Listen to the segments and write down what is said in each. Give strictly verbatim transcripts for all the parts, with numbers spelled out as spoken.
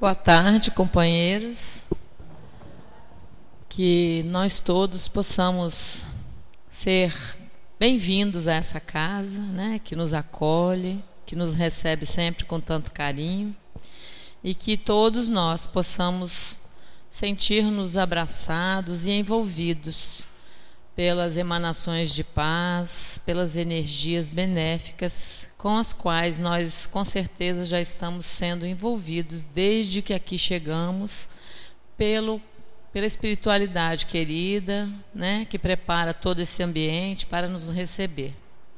Boa tarde, companheiros. Que nós todos possamos ser bem-vindos a essa casa, né, que nos acolhe, que nos recebe sempre com tanto carinho, e que todos nós possamos sentir-nos abraçados e envolvidos pelas emanações de paz, pelas energias benéficas com as quais nós com certeza já estamos sendo envolvidos desde que aqui chegamos, pelo, pela espiritualidade querida, né, que prepara todo esse ambiente para nos receber.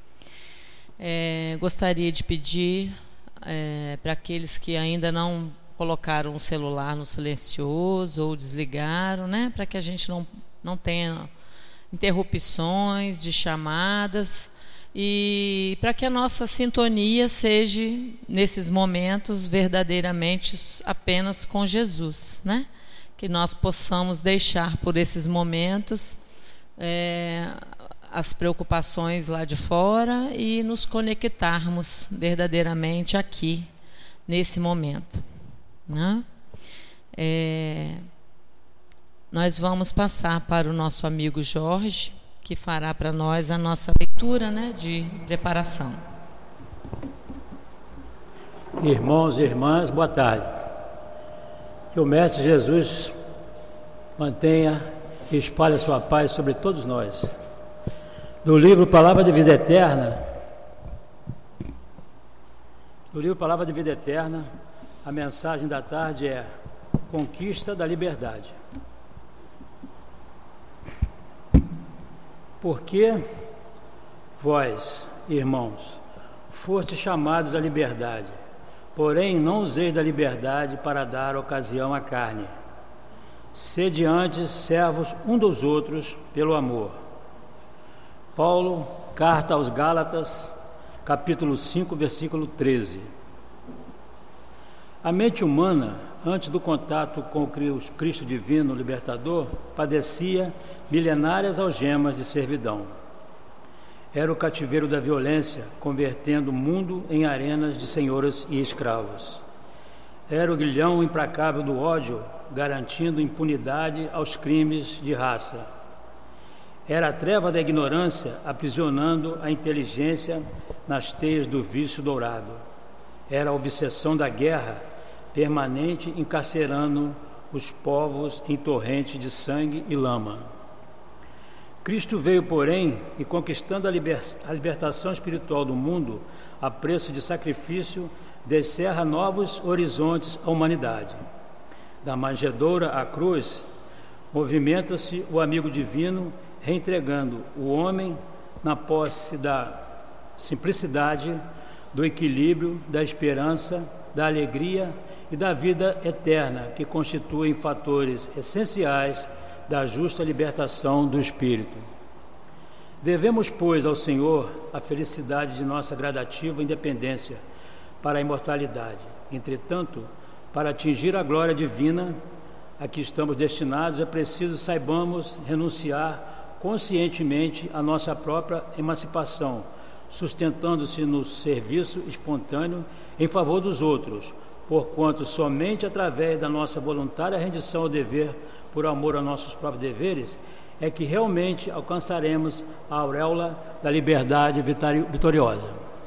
É, gostaria de pedir é, para aqueles que ainda não colocaram o celular no silencioso ou desligaram, né, para que a gente não, não tenha interrupções de chamadas e para que a nossa sintonia seja, nesses momentos, verdadeiramente apenas com Jesus, né? Que nós possamos deixar por esses momentos é, as preocupações lá de fora e nos conectarmos verdadeiramente aqui, nesse momento, né? É, nós vamos passar para o nosso amigo Jorge, que fará para nós a nossa leitura, né, de preparação. Irmãos e irmãs, boa tarde. Que o Mestre Jesus mantenha e espalhe a sua paz sobre todos nós. Do livro Palavra de Vida Eterna, do livro Palavra de Vida Eterna, a mensagem da tarde é Conquista da Liberdade. Porque vós, irmãos, fostes chamados à liberdade, porém não useis da liberdade para dar ocasião à carne. Sede antes servos um dos outros pelo amor. Paulo, carta aos Gálatas, capítulo cinco, versículo treze. A mente humana, antes do contato com o Cristo divino libertador, padecia milenárias algemas de servidão. Era o cativeiro da violência, convertendo o mundo em arenas de senhoras e escravos. Era o grilhão implacável do ódio, garantindo impunidade aos crimes de raça. Era a treva da ignorância, aprisionando a inteligência nas teias do vício dourado. Era a obsessão da guerra, permanente, encarcerando os povos em torrentes de sangue e lama. Cristo veio, porém, e conquistando a, liber... a libertação espiritual do mundo, a preço de sacrifício, descerra novos horizontes à humanidade. Da manjedoura à cruz, movimenta-se o amigo divino, reentregando o homem na posse da simplicidade, do equilíbrio, da esperança, da alegria e da vida eterna, que constituem fatores essenciais da justa libertação do espírito. Devemos, pois, ao Senhor a felicidade de nossa gradativa independência para a imortalidade. Entretanto, para atingir a glória divina a que estamos destinados, é preciso saibamos renunciar conscientemente à nossa própria emancipação, sustentando-se no serviço espontâneo em favor dos outros, porquanto somente através da nossa voluntária rendição ao dever, por amor aos nossos próprios deveres, é que realmente alcançaremos a auréola da liberdade vitoriosa.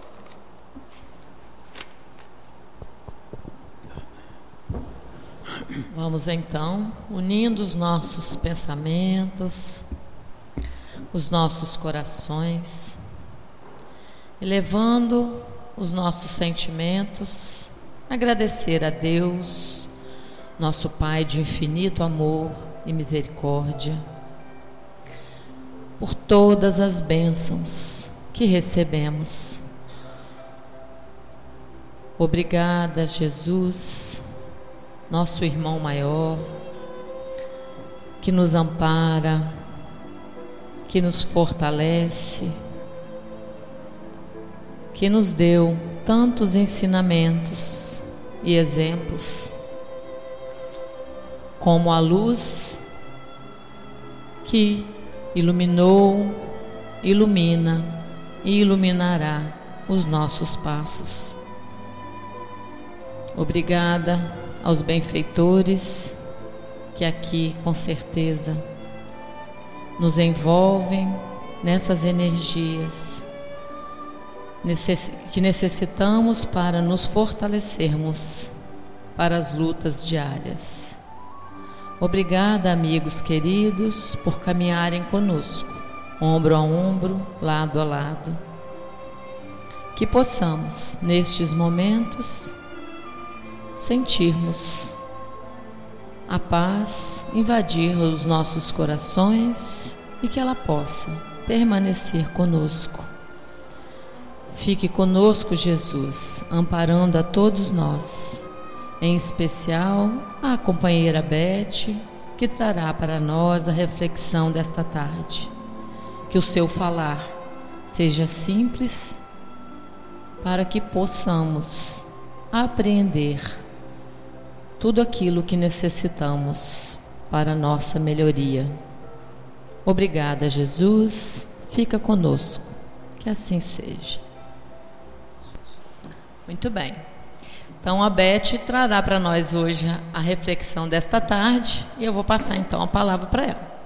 Vamos então, unindo os nossos pensamentos, os nossos corações, elevando os nossos sentimentos, agradecer a Deus, nosso Pai de infinito amor e misericórdia, por todas as bênçãos que recebemos. Obrigada, Jesus, nosso irmão maior, que nos ampara, que nos fortalece, que nos deu tantos ensinamentos e exemplos, como a luz que iluminou, ilumina e iluminará os nossos passos. Obrigada aos benfeitores que aqui com certeza nos envolvem nessas energias que necessitamos para nos fortalecermos para as lutas diárias. Obrigada, amigos queridos, por caminharem conosco, ombro a ombro, lado a lado. Que possamos, nestes momentos, sentirmos a paz invadir os nossos corações e que ela possa permanecer conosco. Fique conosco, Jesus, amparando a todos nós, em especial a companheira Beth, que trará para nós a reflexão desta tarde. Que o seu falar seja simples, para que possamos apreender tudo aquilo que necessitamos para a nossa melhoria. Obrigada, Jesus. Fica conosco. Que assim seja. Muito bem. Então a Beth trará para nós hoje a reflexão desta tarde e eu vou passar então a palavra para ela.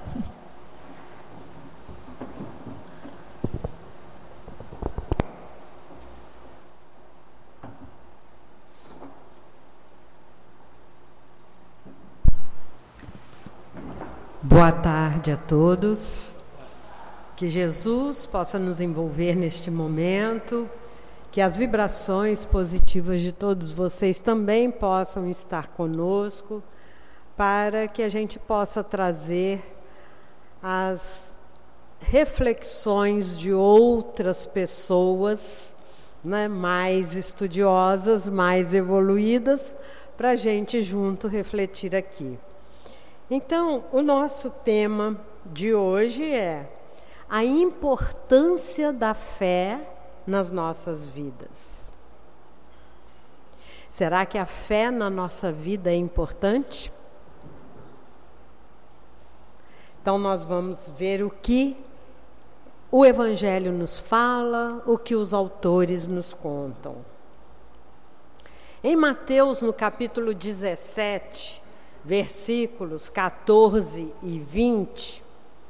Boa tarde a todos. Que Jesus possa nos envolver neste momento. Que as vibrações positivas de todos vocês também possam estar conosco, para que a gente possa trazer as reflexões de outras pessoas, né, mais estudiosas, mais evoluídas, para a gente junto refletir aqui. Então, o nosso tema de hoje é a importância da fé nas nossas vidas. Será que a fé na nossa vida é importante? Então nós vamos ver o que o Evangelho nos fala, o que os autores nos contam. Em Mateus, no capítulo dezessete, versículos catorze e vinte,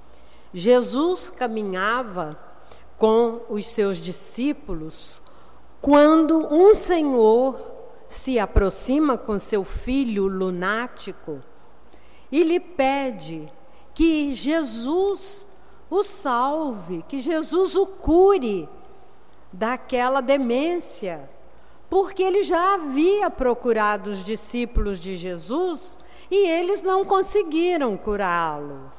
Jesus caminhava com os seus discípulos, quando um senhor se aproxima com seu filho lunático e lhe pede que Jesus o salve, que Jesus o cure daquela demência, porque ele já havia procurado os discípulos de Jesus e eles não conseguiram curá-lo.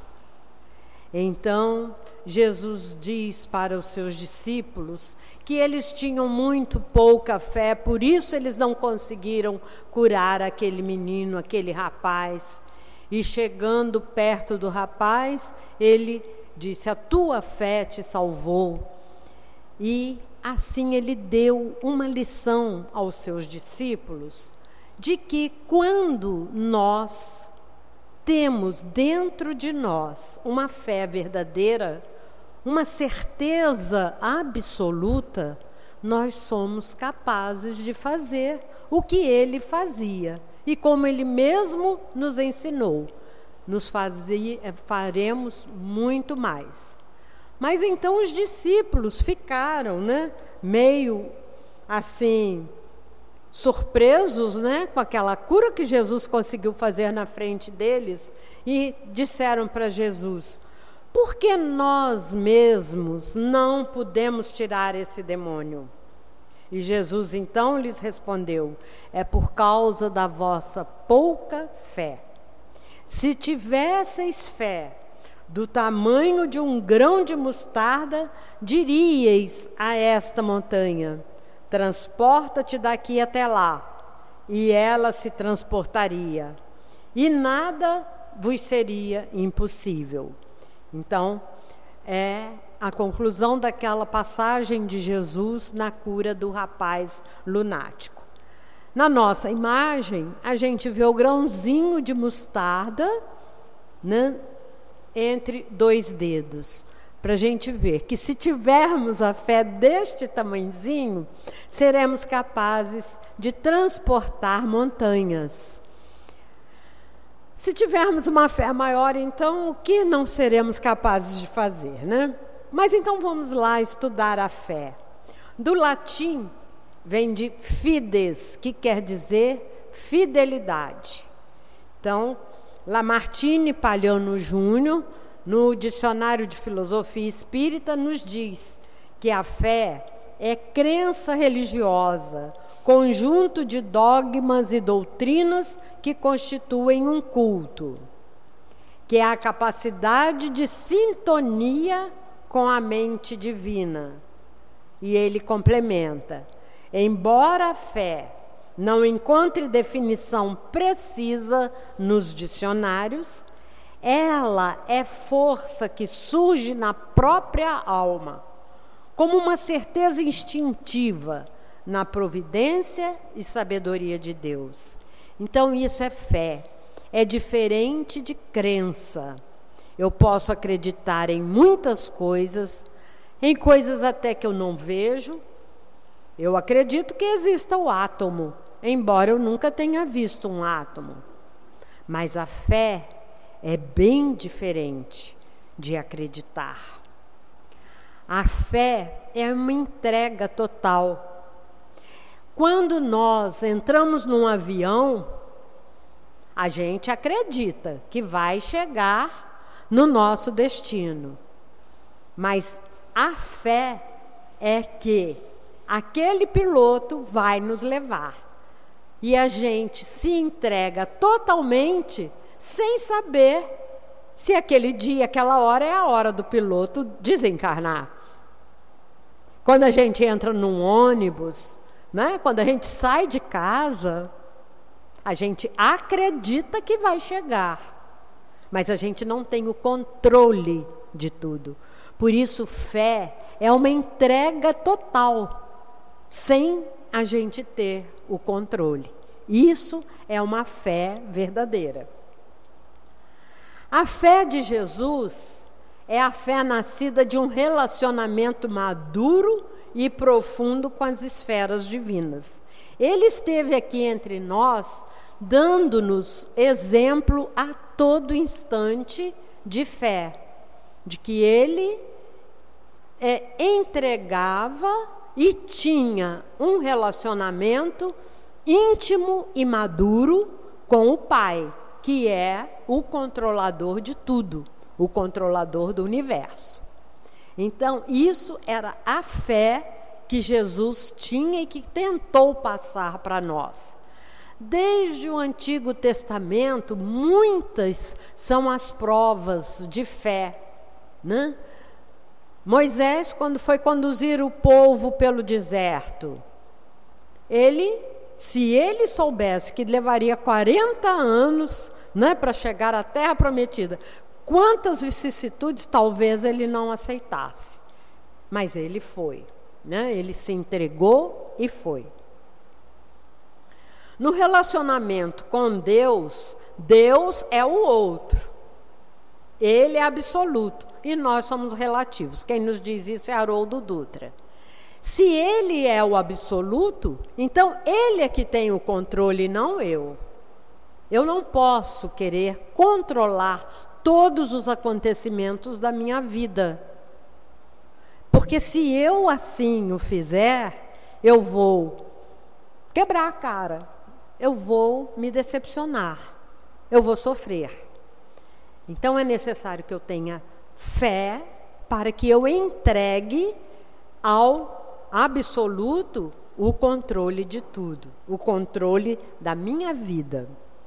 Então, Jesus diz para os seus discípulos que eles tinham muito pouca fé, por isso eles não conseguiram curar aquele menino, aquele rapaz. E chegando perto do rapaz, ele disse: a tua fé te salvou. E assim ele deu uma lição aos seus discípulos, de que quando nós temos dentro de nós uma fé verdadeira, uma certeza absoluta, nós somos capazes de fazer o que ele fazia. E como ele mesmo nos ensinou, nos fazia, faremos muito mais. Mas então os discípulos ficaram, né, meio assim, surpresos, né, com aquela cura que Jesus conseguiu fazer na frente deles, e disseram para Jesus: por que nós mesmos não pudemos tirar esse demônio? E Jesus então lhes respondeu: é por causa da vossa pouca fé. Se tivesseis fé do tamanho de um grão de mostarda, diríeis a esta montanha: transporta-te daqui até lá, e ela se transportaria, e nada vos seria impossível. Então, é a conclusão daquela passagem de Jesus na cura do rapaz lunático. Na nossa imagem, a gente vê o grãozinho de mostarda, né, entre dois dedos, para a gente ver que se tivermos a fé deste tamanhozinho, seremos capazes de transportar montanhas. Se tivermos uma fé maior, então o que não seremos capazes de fazer, né? Mas então vamos lá estudar a fé. Do latim vem de fides, que quer dizer fidelidade. Então, Lamartine Palhano Júnior, no Dicionário de Filosofia Espírita, nos diz que a fé é crença religiosa, conjunto de dogmas e doutrinas que constituem um culto, que é a capacidade de sintonia com a mente divina. E ele complementa: embora a fé não encontre definição precisa nos dicionários, ela é força que surge na própria alma, como uma certeza instintiva na providência e sabedoria de Deus. Então isso é fé, é diferente de crença. Eu posso acreditar em muitas coisas, em coisas até que eu não vejo. Eu acredito que exista o átomo, embora eu nunca tenha visto um átomo. Mas a fé é bem diferente de acreditar. A fé é uma entrega total. Quando nós entramos num avião, a gente acredita que vai chegar no nosso destino. Mas a fé é que aquele piloto vai nos levar. E a gente se entrega totalmente sem saber se aquele dia, aquela hora é a hora do piloto desencarnar. Quando a gente entra num ônibus, né? Quando a gente sai de casa, a gente acredita que vai chegar. Mas a gente não tem o controle de tudo. Por isso, fé é uma entrega total, sem a gente ter o controle. Isso é uma fé verdadeira. A fé de Jesus é a fé nascida de um relacionamento maduro e profundo com as esferas divinas. Ele esteve aqui entre nós, dando-nos exemplo a todo instante de fé, de que ele é, entregava e tinha um relacionamento íntimo e maduro com o Pai, que é o controlador de tudo, o controlador do universo. Então, isso era a fé que Jesus tinha e que tentou passar para nós. Desde o Antigo Testamento, muitas são as provas de fé, né? Moisés, quando foi conduzir o povo pelo deserto, ele, se ele soubesse que levaria quarenta anos, né, para chegar à Terra Prometida, quantas vicissitudes talvez ele não aceitasse. Mas ele foi, né? Ele se entregou e foi. No relacionamento com Deus, Deus é o outro. Ele é absoluto e nós somos relativos. Quem nos diz isso é Haroldo Dutra. Se ele é o absoluto, então ele é que tem o controle, não eu. Eu não posso querer controlar todos os acontecimentos da minha vida. Porque se eu assim o fizer, eu vou quebrar a cara, eu vou me decepcionar, eu vou sofrer. Então é necessário que eu tenha fé para que eu entregue ao absoluto o controle de tudo, o controle da minha vida.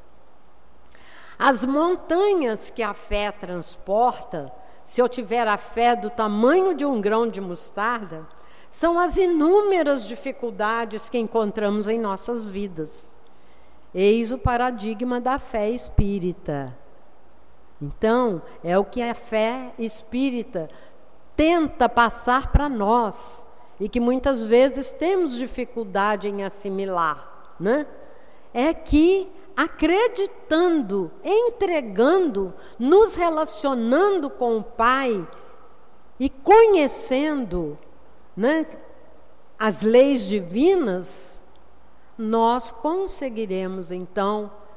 As montanhas que a fé transporta, se eu tiver a fé do tamanho de um grão de mostarda, são as inúmeras dificuldades que encontramos em nossas vidas. Eis o paradigma da fé espírita. Então, é o que a fé espírita tenta passar para nós e que muitas vezes temos dificuldade em assimilar, né? É que acreditando, entregando, nos relacionando com o Pai e conhecendo, né, as leis divinas, nós conseguiremos então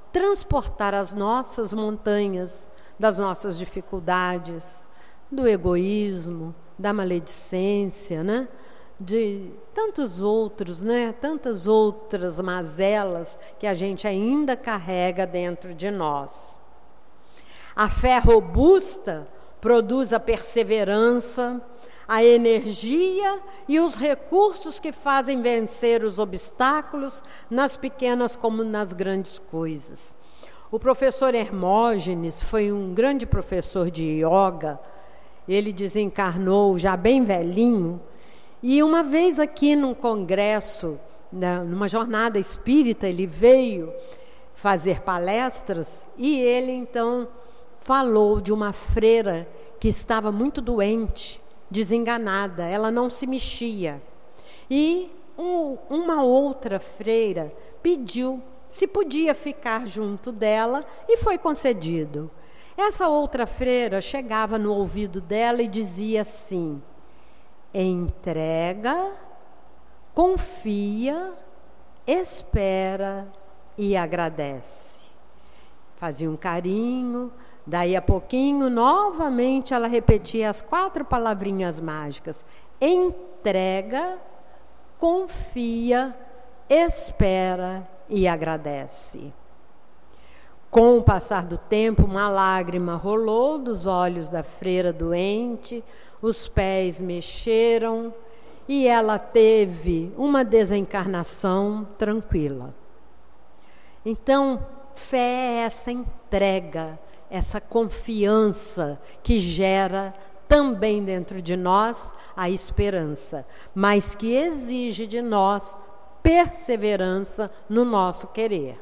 transportar as nossas montanhas das nossas dificuldades, do egoísmo, da maledicência, né? De tantos outros, né? Tantas outras mazelas que a gente ainda carrega dentro de nós. A fé robusta produz a perseverança, a energia e os recursos que fazem vencer os obstáculos nas pequenas como nas grandes coisas. O professor Hermógenes foi um grande professor de yoga. Ele desencarnou já bem velhinho. E uma vez aqui num congresso, numa jornada espírita, ele veio fazer palestras e ele então falou de uma freira que estava muito doente, desenganada, ela não se mexia. E um, uma outra freira pediu se podia ficar junto dela e foi concedido. Essa outra freira chegava no ouvido dela e dizia assim: entrega, confia, espera e agradece. Fazia um carinho, daí a pouquinho, novamente ela repetia as quatro palavrinhas mágicas: entrega, confia, espera e agradece. Com o passar do tempo, uma lágrima rolou dos olhos da freira doente, os pés mexeram e ela teve uma desencarnação tranquila. Então, fé é essa entrega, essa confiança que gera também dentro de nós a esperança, mas que exige de nós perseverança no nosso querer.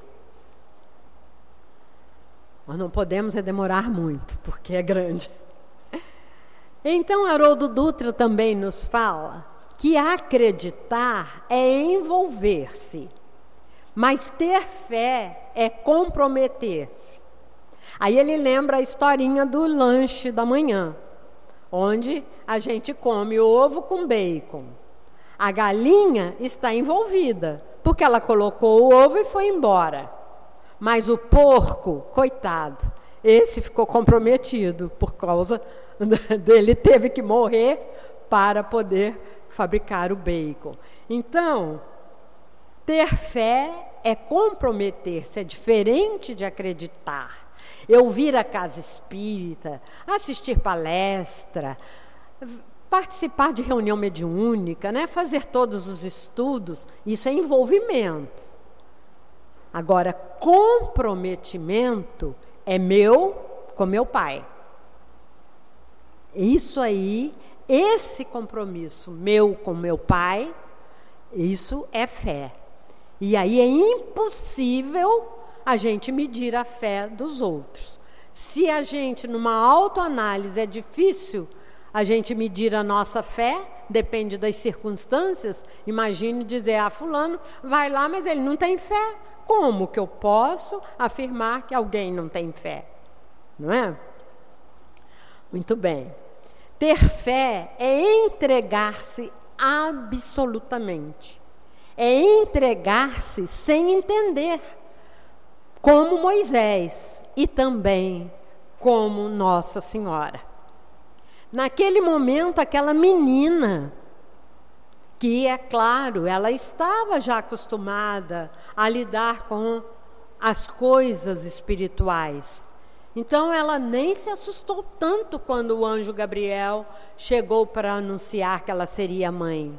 Nós não podemos é demorar muito, porque é grande. Então, Haroldo Dutra também nos fala que acreditar é envolver-se, mas ter fé é comprometer-se. Aí ele lembra a historinha do lanche da manhã, onde a gente come ovo com bacon. A galinha está envolvida, porque ela colocou o ovo e foi embora. Mas o porco, coitado, esse ficou comprometido por causa dele, teve que morrer para poder fabricar o bacon. Então, ter fé é comprometer-se, é diferente de acreditar. Eu vir à casa espírita, assistir palestra, participar de reunião mediúnica, né? Fazer todos os estudos, isso é envolvimento. Agora, comprometimento é meu com meu pai. Isso aí, esse compromisso meu com meu pai, isso é fé. E aí é impossível a gente medir a fé dos outros. Se a gente, numa autoanálise, é difícil a gente medir a nossa fé, depende das circunstâncias. Imagine dizer, ah, fulano vai lá, mas ele não tem fé. Como que eu posso afirmar que alguém não tem fé? Não é? Muito bem. Ter fé é entregar-se absolutamente. É entregar-se sem entender, como Moisés e também como Nossa Senhora. Naquele momento, aquela menina, que é claro, ela estava já acostumada a lidar com as coisas espirituais. Então, ela nem se assustou tanto quando o anjo Gabriel chegou para anunciar que ela seria mãe.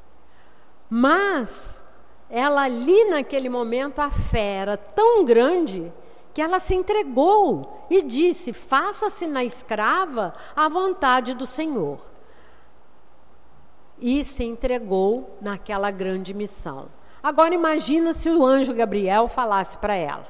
Mas, ela ali naquele momento, a fé era tão grande que ela se entregou e disse, faça-se na escrava a vontade do Senhor. E se entregou naquela grande missão. Agora imagina se o anjo Gabriel falasse para ela: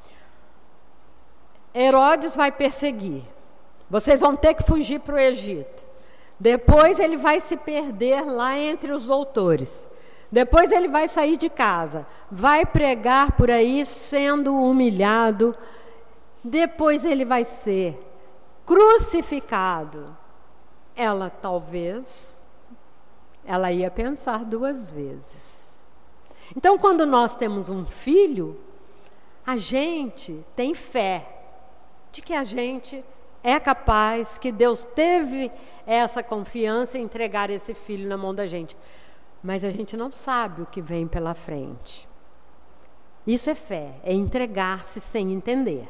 Herodes vai perseguir, vocês vão ter que fugir para o Egito. Depois ele vai se perder lá entre os doutores. Depois ele vai sair de casa, vai pregar por aí sendo humilhado. Depois ele vai ser crucificado. Ela talvez, ela ia pensar duas vezes. Então, quando nós temos um filho, a gente tem fé de que a gente é capaz, que Deus teve essa confiança em entregar esse filho na mão da gente. Mas a gente não sabe o que vem pela frente. Isso é fé, é entregar-se sem entender.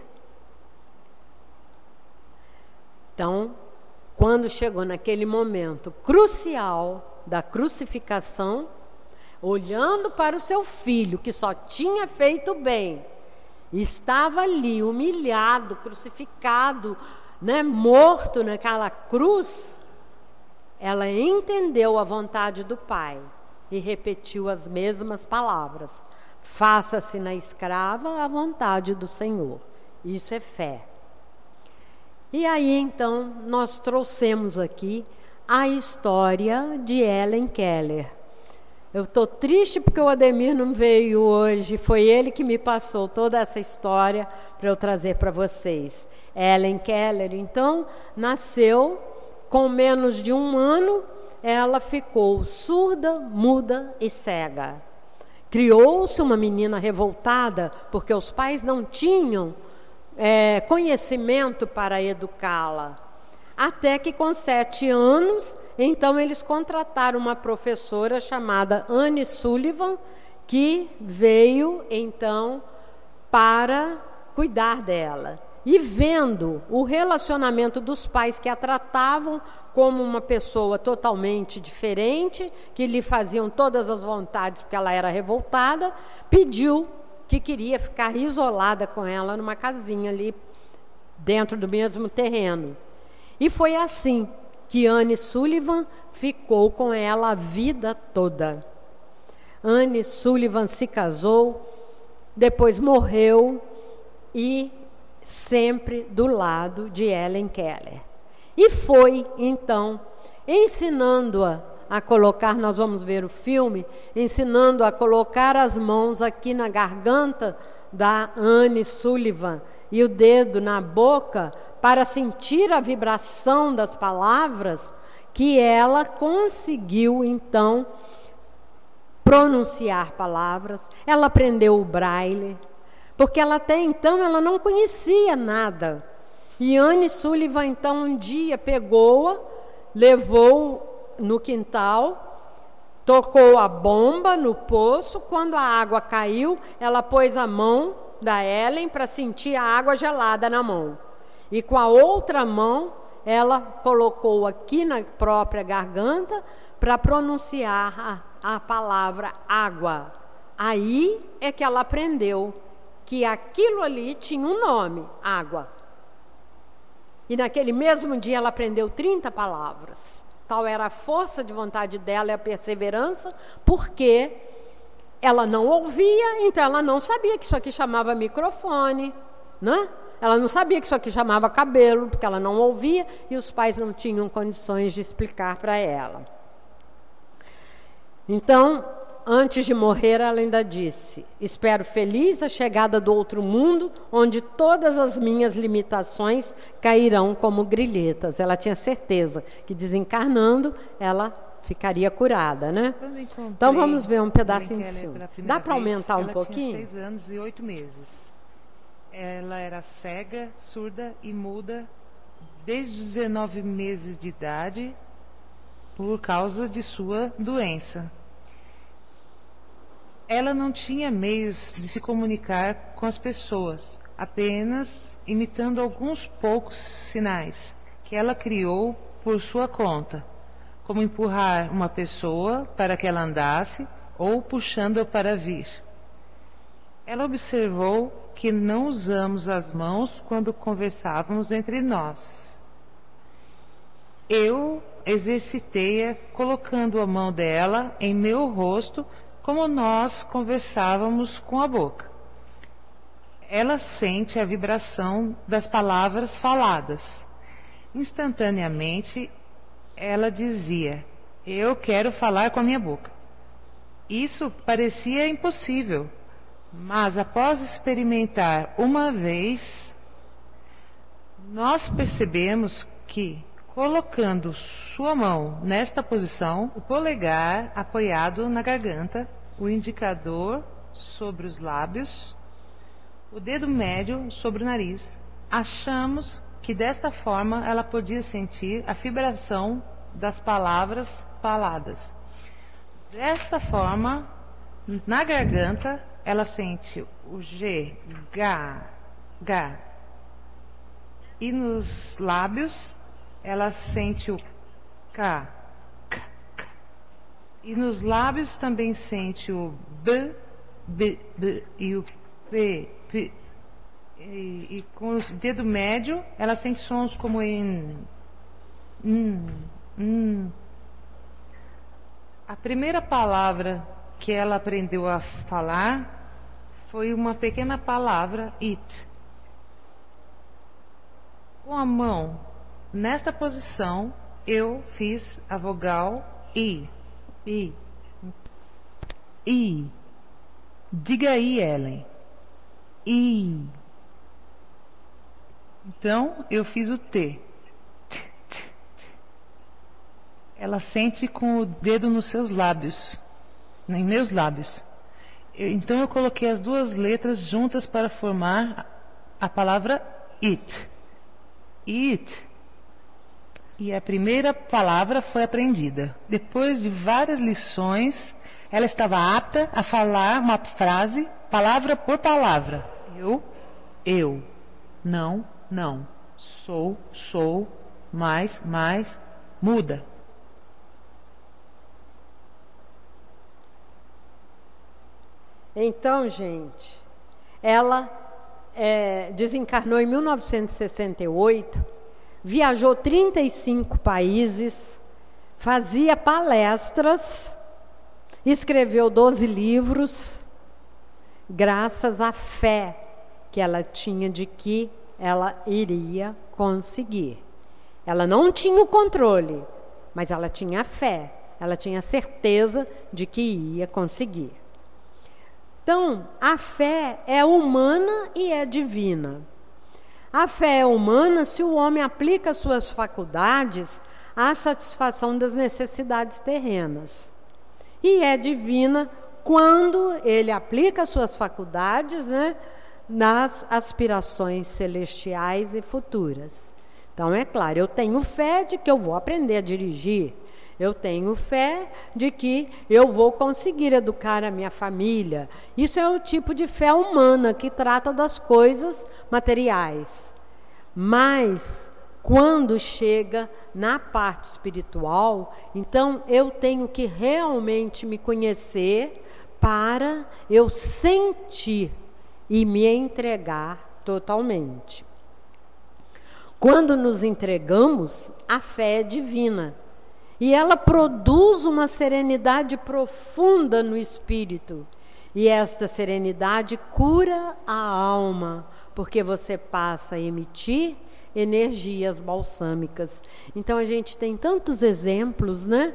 Então, quando chegou naquele momento crucial da crucificação, olhando para o seu filho, que só tinha feito bem, estava ali humilhado, crucificado, né, morto naquela cruz, ela entendeu a vontade do Pai e repetiu as mesmas palavras: faça-se na escrava a vontade do Senhor. Isso é fé. E aí então nós trouxemos aqui a história de Helen Keller. Eu estou triste porque o Ademir não veio hoje, foi ele que me passou toda essa história para eu trazer para vocês. Helen Keller, então, nasceu com menos de um ano, ela ficou surda, muda e cega. Criou-se uma menina revoltada porque os pais não tinham é, conhecimento para educá-la. Até que com sete anos, então eles contrataram uma professora chamada Anne Sullivan, que veio então para cuidar dela. E vendo o relacionamento dos pais que a tratavam como uma pessoa totalmente diferente, que lhe faziam todas as vontades porque ela era revoltada, pediu que queria ficar isolada com ela numa casinha ali dentro do mesmo terreno. E foi assim que Anne Sullivan ficou com ela a vida toda. Anne Sullivan se casou, depois morreu e sempre do lado de Helen Keller. E foi, então, ensinando-a a colocar, nós vamos ver o filme, ensinando a colocar as mãos aqui na garganta da Anne Sullivan e o dedo na boca para sentir a vibração das palavras, que ela conseguiu, então, pronunciar palavras. Ela aprendeu o braille, porque ela até então ela não conhecia nada. E Anne Sullivan, então, um dia pegou-a, levou no quintal, tocou a bomba no poço. Quando a água caiu, ela pôs a mão da Helen para sentir a água gelada na mão. E com a outra mão, ela colocou aqui na própria garganta para pronunciar a, a palavra água. Aí é que ela aprendeu que aquilo ali tinha um nome, água. E naquele mesmo dia ela aprendeu trinta palavras. Tal era a força de vontade dela e a perseverança, porque ela não ouvia, então ela não sabia que isso aqui chamava microfone, né? Ela não sabia que isso aqui chamava cabelo, porque ela não ouvia e os pais não tinham condições de explicar para ela. Então, antes de morrer, ela ainda disse: espero feliz a chegada do outro mundo, onde todas as minhas limitações cairão como grilhetas. Ela tinha certeza que, desencarnando, ela ficaria curada, né? Então vamos ver um pedacinho do filme. Dá para aumentar um pouquinho? Ela tinha seis anos e oito meses. Ela era cega, surda e muda desde os dezenove meses de idade por causa de sua doença. Ela não tinha meios de se comunicar com as pessoas, apenas imitando alguns poucos sinais que ela criou por sua conta, como empurrar uma pessoa para que ela andasse ou puxando-a para vir. Ela observou que não usamos as mãos quando conversávamos entre nós. Eu exercitei-a colocando a mão dela em meu rosto, como nós conversávamos com a boca. Ela sente a vibração das palavras faladas. Instantaneamente, ela dizia: eu quero falar com a minha boca. Isso parecia impossível, mas após experimentar uma vez, nós percebemos que, colocando sua mão nesta posição, o polegar apoiado na garganta, o indicador sobre os lábios, o dedo médio sobre o nariz. Achamos que desta forma ela podia sentir a vibração das palavras faladas. Desta forma, na garganta, ela sente o G, G, G. E nos lábios, ela sente o K, K, K. E nos lábios também sente o B, B, B e o P, P. E, e com o dedo médio, ela sente sons como em... Hum, hum. A primeira palavra que ela aprendeu a falar foi uma pequena palavra, it. Com a mão nesta posição, eu fiz a vogal I. I. I. Diga aí, Ellen. I. Então, eu fiz o T. T, T, T. Ela sente com o dedo nos seus lábios, em meus lábios. Eu, então, eu coloquei as duas letras juntas para formar a palavra it. It. E a primeira palavra foi aprendida. Depois de várias lições, ela estava apta a falar uma frase, palavra por palavra. Eu, eu. Não, não. Sou, sou. Mais, mais. Muda. Então, gente, ela é, desencarnou em mil novecentos e sessenta e oito, viajou trinta e cinco países, fazia palestras, escreveu doze livros, graças à fé que ela tinha de que ela iria conseguir. Ela não tinha o controle, mas ela tinha a fé, ela tinha certeza de que ia conseguir. Então, a fé é humana e é divina. A fé é humana se o homem aplica suas faculdades à satisfação das necessidades terrenas. E é divina quando ele aplica suas faculdades, né, nas aspirações celestiais e futuras. Então, é claro, eu tenho fé de que eu vou aprender a dirigir. Eu tenho fé de que eu vou conseguir educar a minha família. Isso é o tipo de fé humana que trata das coisas materiais. Mas, quando chega na parte espiritual, então eu tenho que realmente me conhecer para eu sentir e me entregar totalmente. Quando nos entregamos, a fé é divina. E ela produz uma serenidade profunda no espírito. E esta serenidade cura a alma, porque você passa a emitir energias balsâmicas. Então a gente tem tantos exemplos, né?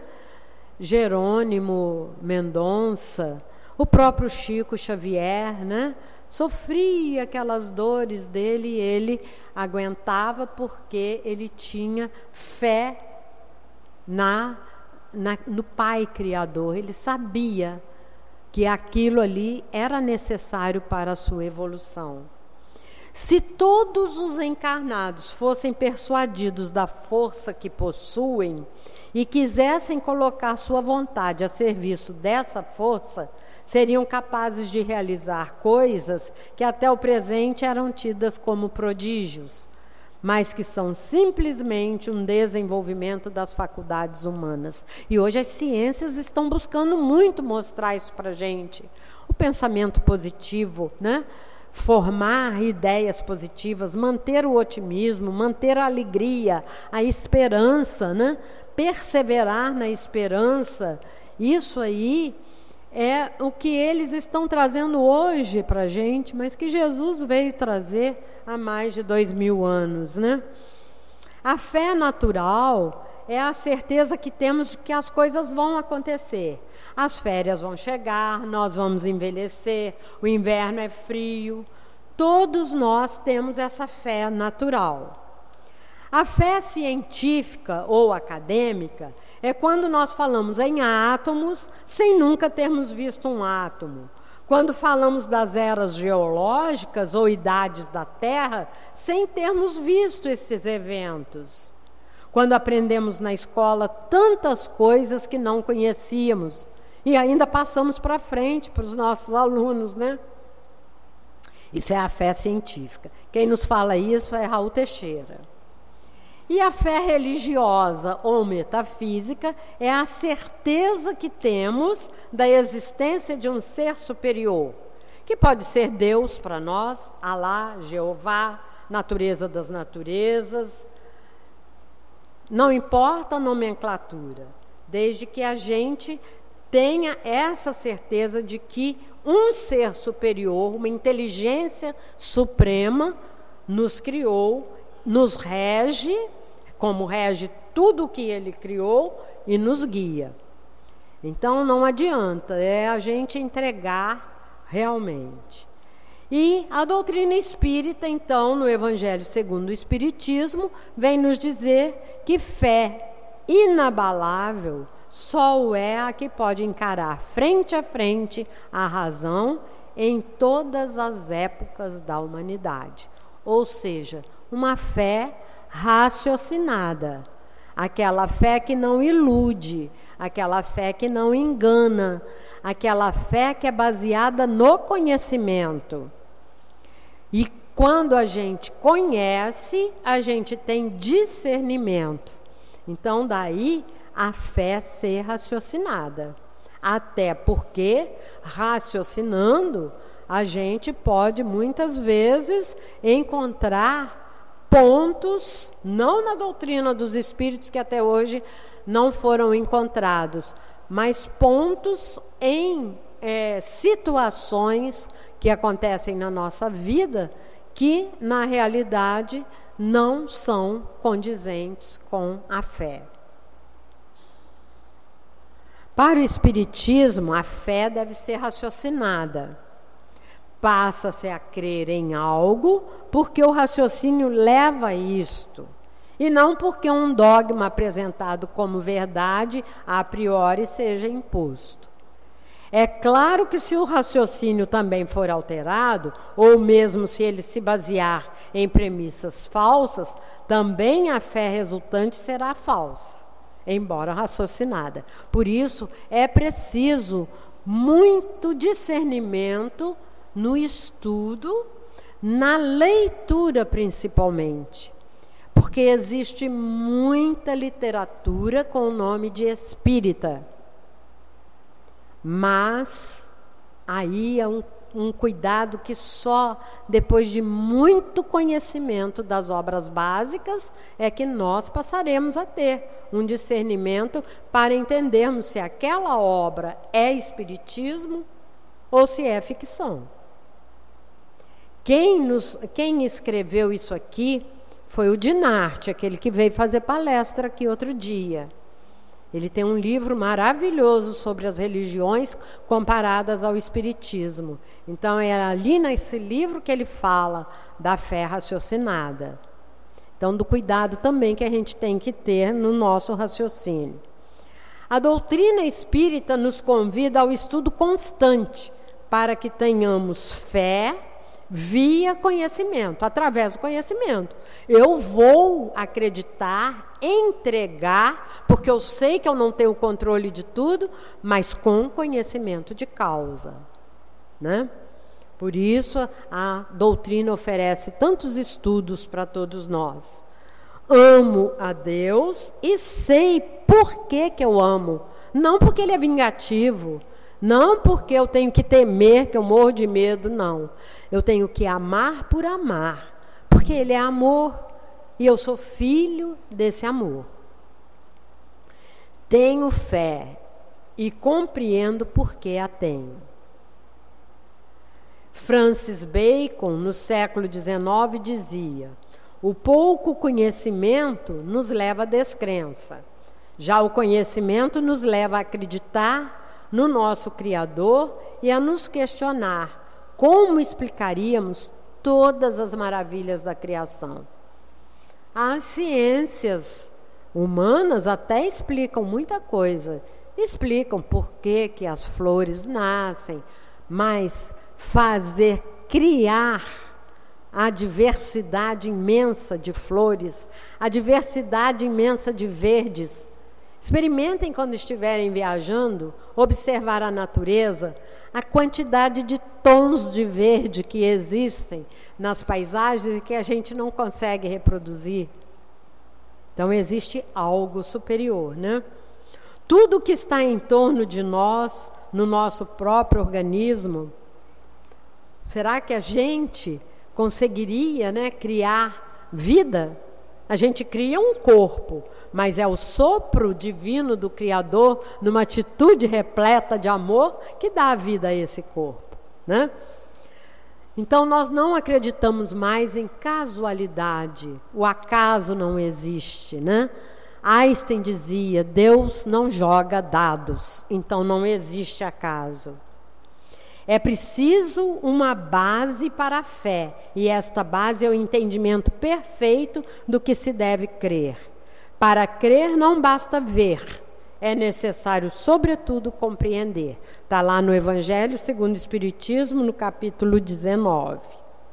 Jerônimo Mendonça, o próprio Chico Xavier, né? Sofria aquelas dores dele e ele aguentava porque ele tinha fé Na, na, no Pai Criador. Ele sabia que aquilo ali era necessário para a sua evolução. Se todos os encarnados fossem persuadidos da força que possuem e quisessem colocar sua vontade a serviço dessa força, seriam capazes de realizar coisas que até o presente eram tidas como prodígios, mas que são simplesmente um desenvolvimento das faculdades humanas. E hoje as ciências estão buscando muito mostrar isso para a gente. O pensamento positivo, né? Formar ideias positivas, manter o otimismo, manter a alegria, a esperança, né? Perseverar na esperança. Isso aí é o que eles estão trazendo hoje para a gente, mas que Jesus veio trazer há mais de dois mil anos, né? A fé natural é a certeza que temos de que as coisas vão acontecer. As férias vão chegar, nós vamos envelhecer, o inverno é frio. Todos nós temos essa fé natural. A fé científica ou acadêmica é quando nós falamos em átomos sem nunca termos visto um átomo. Quando falamos das eras geológicas ou idades da Terra, sem termos visto esses eventos. Quando aprendemos na escola tantas coisas que não conhecíamos e ainda passamos para frente para os nossos alunos, né? Isso é a fé científica. Quem nos fala isso é Raul Teixeira. E a fé religiosa ou metafísica é a certeza que temos da existência de um ser superior, que pode ser Deus para nós, Alá, Jeová, natureza das naturezas. Não importa a nomenclatura, desde que a gente tenha essa certeza de que um ser superior, uma inteligência suprema, nos criou, nos rege, como rege tudo o que ele criou e nos guia. Então não adianta, é a gente entregar realmente. E a doutrina espírita, então, no Evangelho segundo o Espiritismo, vem nos dizer que fé inabalável só o é a que pode encarar frente a frente a razão em todas as épocas da humanidade. Ou seja, uma fé raciocinada, aquela fé que não ilude, aquela fé que não engana, aquela fé que é baseada no conhecimento. E quando a gente conhece, a gente tem discernimento. Então, daí a fé ser raciocinada. Até porque, raciocinando, a gente pode muitas vezes encontrar pontos, não na doutrina dos espíritos que até hoje não foram encontrados, mas pontos em é, situações que acontecem na nossa vida que, na realidade, não são condizentes com a fé. Para o Espiritismo, a fé deve ser raciocinada. Passa-se a crer em algo porque o raciocínio leva a isto, e não porque um dogma apresentado como verdade a priori seja imposto. É claro que se o raciocínio também for alterado, ou mesmo se ele se basear em premissas falsas, também a fé resultante será falsa, embora raciocinada. Por isso, é preciso muito discernimento no estudo, na leitura principalmente, porque existe muita literatura com o nome de espírita, mas aí é um, um cuidado que só depois de muito conhecimento das obras básicas é que nós passaremos a ter um discernimento para entendermos se aquela obra é espiritismo ou se é ficção. Quem, nos, quem escreveu isso aqui foi o Dinarte, aquele que veio fazer palestra aqui outro dia. Ele tem um livro maravilhoso sobre as religiões comparadas ao espiritismo. Então, é ali nesse livro que ele fala da fé raciocinada. Então, do cuidado também que a gente tem que ter no nosso raciocínio. A doutrina espírita nos convida ao estudo constante para que tenhamos fé via conhecimento, através do conhecimento. Eu vou acreditar, entregar, porque eu sei que eu não tenho controle de tudo, mas com conhecimento de causa, né? Por isso, a doutrina oferece tantos estudos para todos nós. Amo a Deus e sei por que que eu amo. Não porque Ele é vingativo, não porque eu tenho que temer, que eu morro de medo, não. Eu tenho que amar por amar, porque Ele é amor e eu sou filho desse amor. Tenho fé e compreendo por que a tenho. Francis Bacon, no século dezenove, dizia: o pouco conhecimento nos leva à descrença. Já o conhecimento nos leva a acreditar no nosso Criador e a nos questionar como explicaríamos todas as maravilhas da criação. As ciências humanas até explicam muita coisa. Explicam por que que as flores nascem, mas fazer, criar a diversidade imensa de flores, a diversidade imensa de verdes. Experimentem quando estiverem viajando, observar a natureza, a quantidade de tons de verde que existem nas paisagens e que a gente não consegue reproduzir. Então existe algo superior, né? Tudo que está em torno de nós, no nosso próprio organismo, será que a gente conseguiria, né, criar vida? A gente cria um corpo, mas é o sopro divino do Criador, numa atitude repleta de amor, que dá vida a esse corpo, né? Então nós não acreditamos mais em casualidade, o acaso não existe, né? Einstein dizia, Deus não joga dados, então não existe acaso. É preciso uma base para a fé, e esta base é o entendimento perfeito do que se deve crer. Para crer não basta ver, é necessário, sobretudo, compreender. Está lá no Evangelho segundo o Espiritismo, no capítulo dezenove.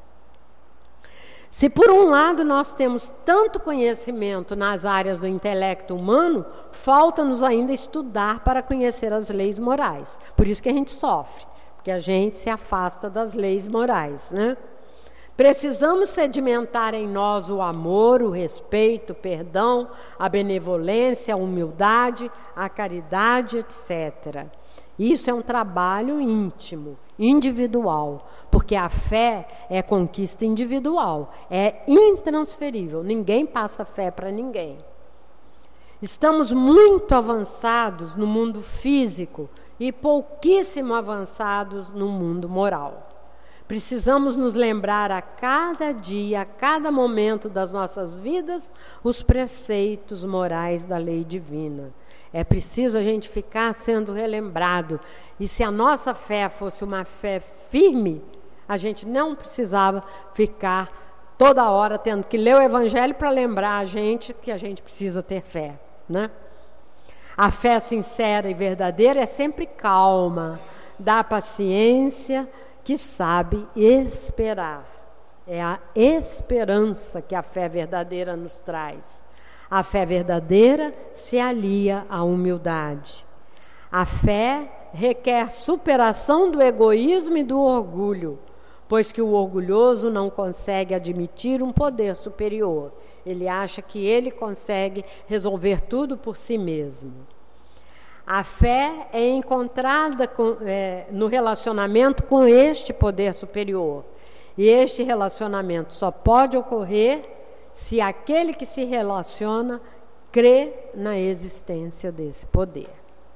Se por um lado nós temos tanto conhecimento nas áreas do intelecto humano, falta-nos ainda estudar para conhecer as leis morais. Por isso que a gente sofre, porque a gente se afasta das leis morais, né? Precisamos sedimentar em nós o amor, o respeito, o perdão, a benevolência, a humildade, a caridade, etcétera. Isso é um trabalho íntimo, individual, porque a fé é conquista individual, é intransferível, ninguém passa fé para ninguém. Estamos muito avançados no mundo físico e pouquíssimo avançados no mundo moral. Precisamos nos lembrar a cada dia, a cada momento das nossas vidas, os preceitos morais da lei divina. É preciso a gente ficar sendo relembrado. E se a nossa fé fosse uma fé firme, a gente não precisava ficar toda hora tendo que ler o Evangelho para lembrar a gente que a gente precisa ter fé, né? A fé sincera e verdadeira é sempre calma, dá paciência, que sabe esperar. É a esperança que a fé verdadeira nos traz. A fé verdadeira se alia à humildade. A fé requer superação do egoísmo e do orgulho, pois que o orgulhoso não consegue admitir um poder superior. Ele acha que ele consegue resolver tudo por si mesmo. A fé é encontrada com, é, no relacionamento com este poder superior. E este relacionamento só pode ocorrer se aquele que se relaciona crê na existência desse poder.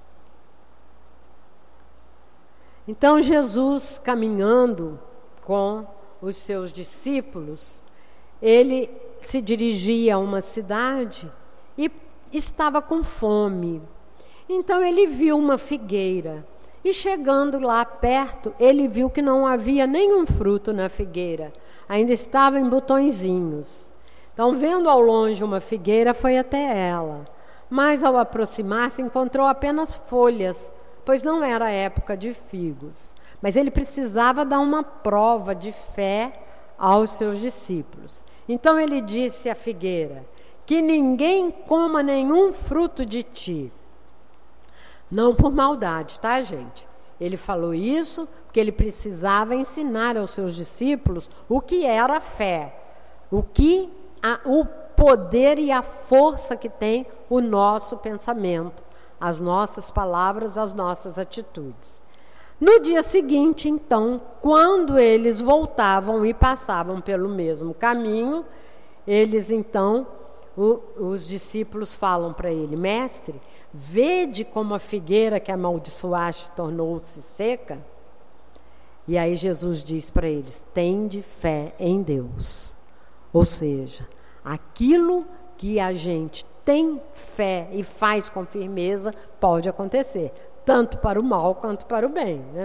Então Jesus, caminhando com os seus discípulos, ele se dirigia a uma cidade e estava com fome. Então ele viu uma figueira e, chegando lá perto, ele viu que não havia nenhum fruto na figueira, ainda estava em botõezinhos. Então, vendo ao longe uma figueira, foi até ela, mas ao aproximar-se encontrou apenas folhas, pois não era época de figos. Mas ele precisava dar uma prova de fé aos seus discípulos. Então ele disse à figueira, que ninguém coma nenhum fruto de ti. Não por maldade, tá, gente? Ele falou isso porque ele precisava ensinar aos seus discípulos o que era a fé, o que a, o poder e a força que tem o nosso pensamento, as nossas palavras, as nossas atitudes. No dia seguinte, então, quando eles voltavam e passavam pelo mesmo caminho, eles então, o, os discípulos falam para ele, mestre, vede como a figueira que amaldiçoaste tornou-se seca? E aí Jesus diz para eles, tende fé em Deus. Ou seja, aquilo que a gente tem fé e faz com firmeza pode acontecer, tanto para o mal quanto para o bem, né?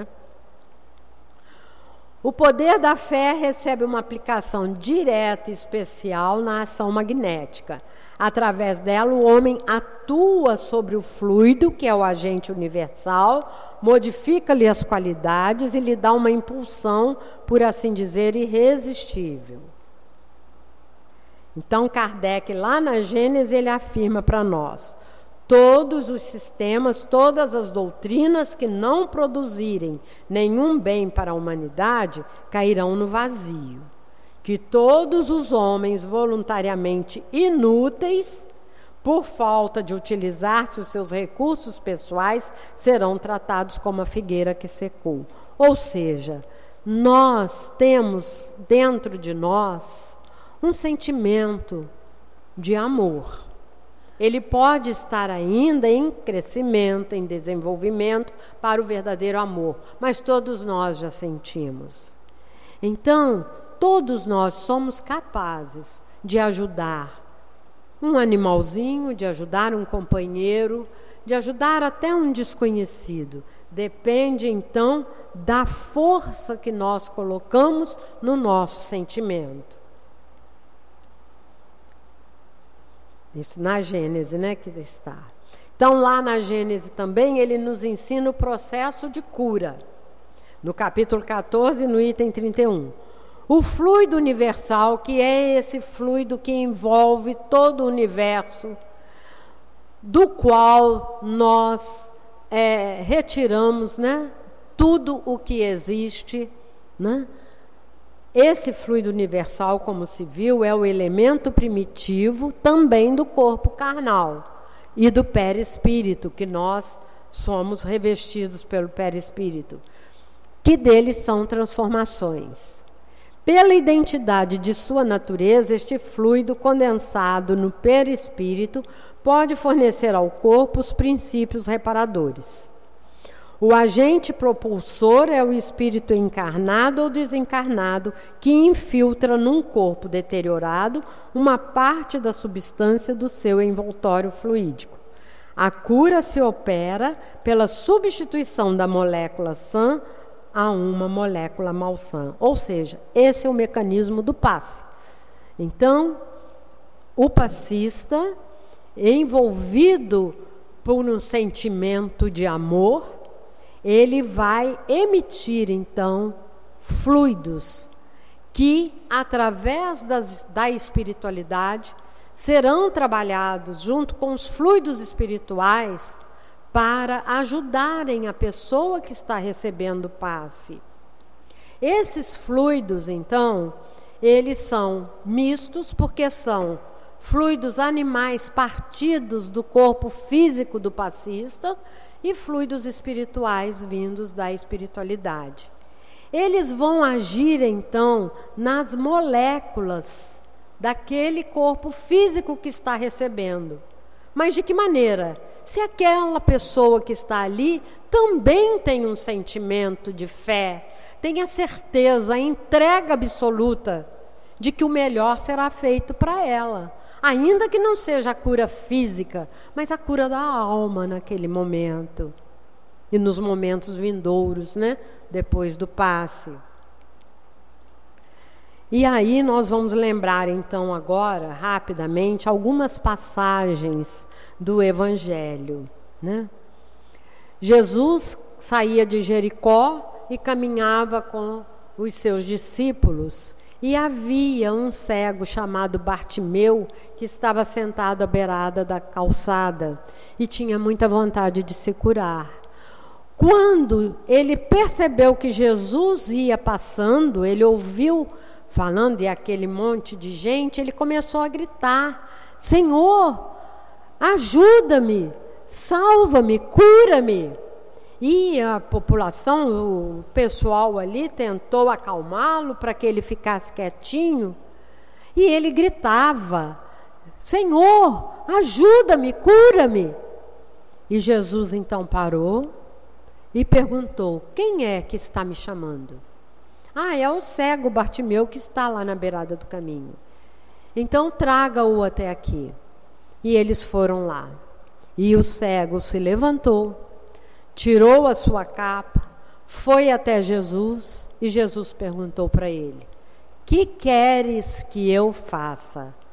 O poder da fé recebe uma aplicação direta e especial na ação magnética. Através dela, o homem atua sobre o fluido, que é o agente universal, modifica-lhe as qualidades e lhe dá uma impulsão, por assim dizer, irresistível. Então, Kardec, lá na Gênesis, ele afirma para nós: todos os sistemas, todas as doutrinas que não produzirem nenhum bem para a humanidade, cairão no vazio. Que todos os homens voluntariamente inúteis, por falta de utilizar-se os seus recursos pessoais, serão tratados como a figueira que secou. Ou seja, nós temos dentro de nós um sentimento de amor. Ele pode estar ainda em crescimento, em desenvolvimento para o verdadeiro amor, mas todos nós já sentimos. Então, todos nós somos capazes de ajudar um animalzinho, de ajudar um companheiro, de ajudar até um desconhecido. Depende, então, da força que nós colocamos no nosso sentimento. Isso na Gênese, né, que está. Então, lá na Gênese também, ele nos ensina o processo de cura. No capítulo quatorze, no item trinta e um. O fluido universal, que é esse fluido que envolve todo o universo, do qual nós é, retiramos, né, tudo o que existe, né? Esse fluido universal, como se viu, é o elemento primitivo também do corpo carnal e do perispírito, que nós somos revestidos pelo perispírito, que deles são transformações. Pela identidade de sua natureza, este fluido condensado no perispírito pode fornecer ao corpo os princípios reparadores. O agente propulsor é o espírito encarnado ou desencarnado que infiltra num corpo deteriorado uma parte da substância do seu envoltório fluídico. A cura se opera pela substituição da molécula sã a uma molécula malsã. Ou seja, esse é o mecanismo do passe. Então, o passista, envolvido por um sentimento de amor, ele vai emitir, então, fluidos que, através das, da espiritualidade, serão trabalhados junto com os fluidos espirituais para ajudarem a pessoa que está recebendo o passe. Esses fluidos, então, eles são mistos, porque são fluidos animais partidos do corpo físico do passista e fluidos espirituais vindos da espiritualidade. Eles vão agir, então, nas moléculas daquele corpo físico que está recebendo. Mas de que maneira? Se aquela pessoa que está ali também tem um sentimento de fé, tem a certeza, a entrega absoluta de que o melhor será feito para ela, ainda que não seja a cura física, mas a cura da alma naquele momento e nos momentos vindouros, né? Depois do passe. E aí nós vamos lembrar então agora, rapidamente, algumas passagens do Evangelho, né? Jesus saía de Jericó e caminhava com os seus discípulos, e havia um cego chamado Bartimeu que estava sentado à beirada da calçada e tinha muita vontade de se curar. Quando ele percebeu que Jesus ia passando, ele ouviu falando de aquele monte de gente, ele começou a gritar: Senhor, ajuda-me, salva-me, cura-me. E a população, o pessoal ali tentou acalmá-lo para que ele ficasse quietinho. E ele gritava: Senhor, ajuda-me, cura-me. E Jesus então parou e perguntou: quem é que está me chamando? Ah, é o cego Bartimeu que está lá na beirada do caminho. Então traga-o até aqui. E eles foram lá. E o cego se levantou, tirou a sua capa, foi até Jesus, e Jesus perguntou para ele: que queres que eu faça?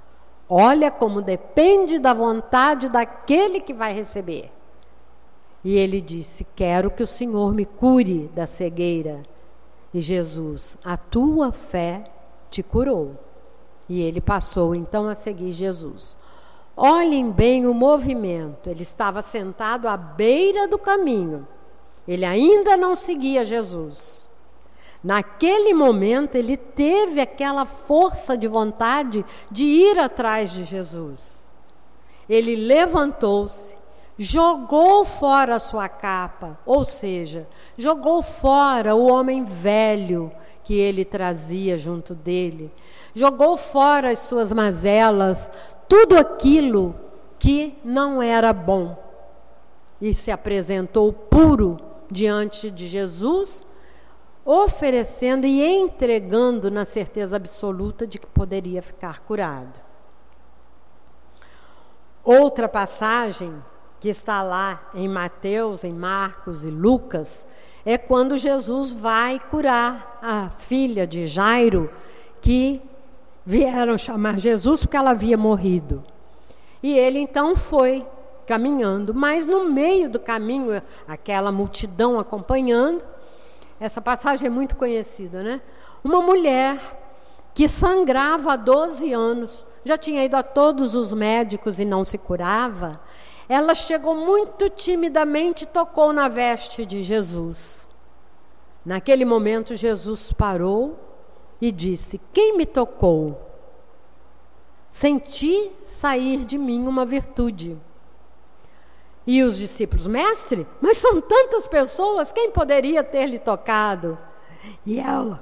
Olha como depende da vontade daquele que vai receber. E ele disse: quero que o Senhor me cure da cegueira. E Jesus: a tua fé te curou. E ele passou então a seguir Jesus. Olhem bem o movimento. Ele estava sentado à beira do caminho. Ele ainda não seguia Jesus. Naquele momento, ele teve aquela força de vontade de ir atrás de Jesus. Ele levantou-se, jogou fora a sua capa, ou seja, jogou fora o homem velho que ele trazia junto dele, jogou fora as suas mazelas, tudo aquilo que não era bom, e se apresentou puro diante de Jesus, oferecendo e entregando na certeza absoluta de que poderia ficar curado. Outra passagem que está lá em Mateus, em Marcos e Lucas, é quando Jesus vai curar a filha de Jairo, que vieram chamar Jesus porque ela havia morrido. E ele então foi caminhando, mas no meio do caminho, aquela multidão acompanhando, essa passagem é muito conhecida, né? Uma mulher que sangrava há doze anos, já tinha ido a todos os médicos e não se curava, ela chegou muito timidamente e tocou na veste de Jesus. Naquele momento, Jesus parou e disse: quem me tocou? Senti sair de mim uma virtude. E os discípulos: mestre, mas são tantas pessoas, quem poderia ter lhe tocado? E ela,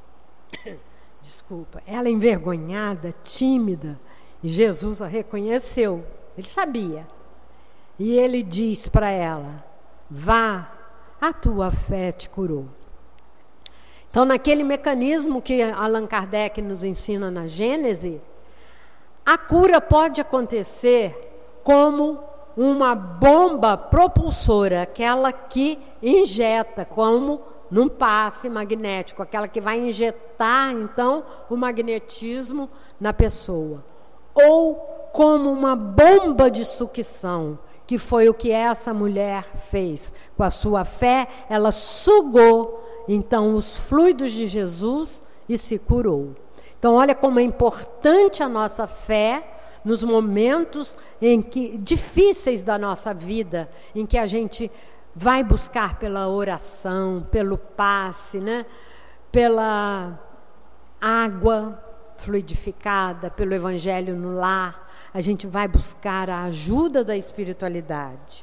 desculpa, ela envergonhada, tímida, e Jesus a reconheceu, ele sabia. E ele diz para ela: vá, a tua fé te curou. Então, naquele mecanismo que Allan Kardec nos ensina na Gênese, a cura pode acontecer como uma bomba propulsora, aquela que injeta, como num passe magnético, aquela que vai injetar, então, o magnetismo na pessoa. Ou como uma bomba de sucção, que foi o que essa mulher fez. Com a sua fé, ela sugou, então, os fluidos de Jesus e se curou. Então, olha como é importante a nossa fé nos momentos em que, difíceis da nossa vida, em que a gente vai buscar pela oração, pelo passe, né? Pela água fluidificada, pelo evangelho no lar, a gente vai buscar a ajuda da espiritualidade.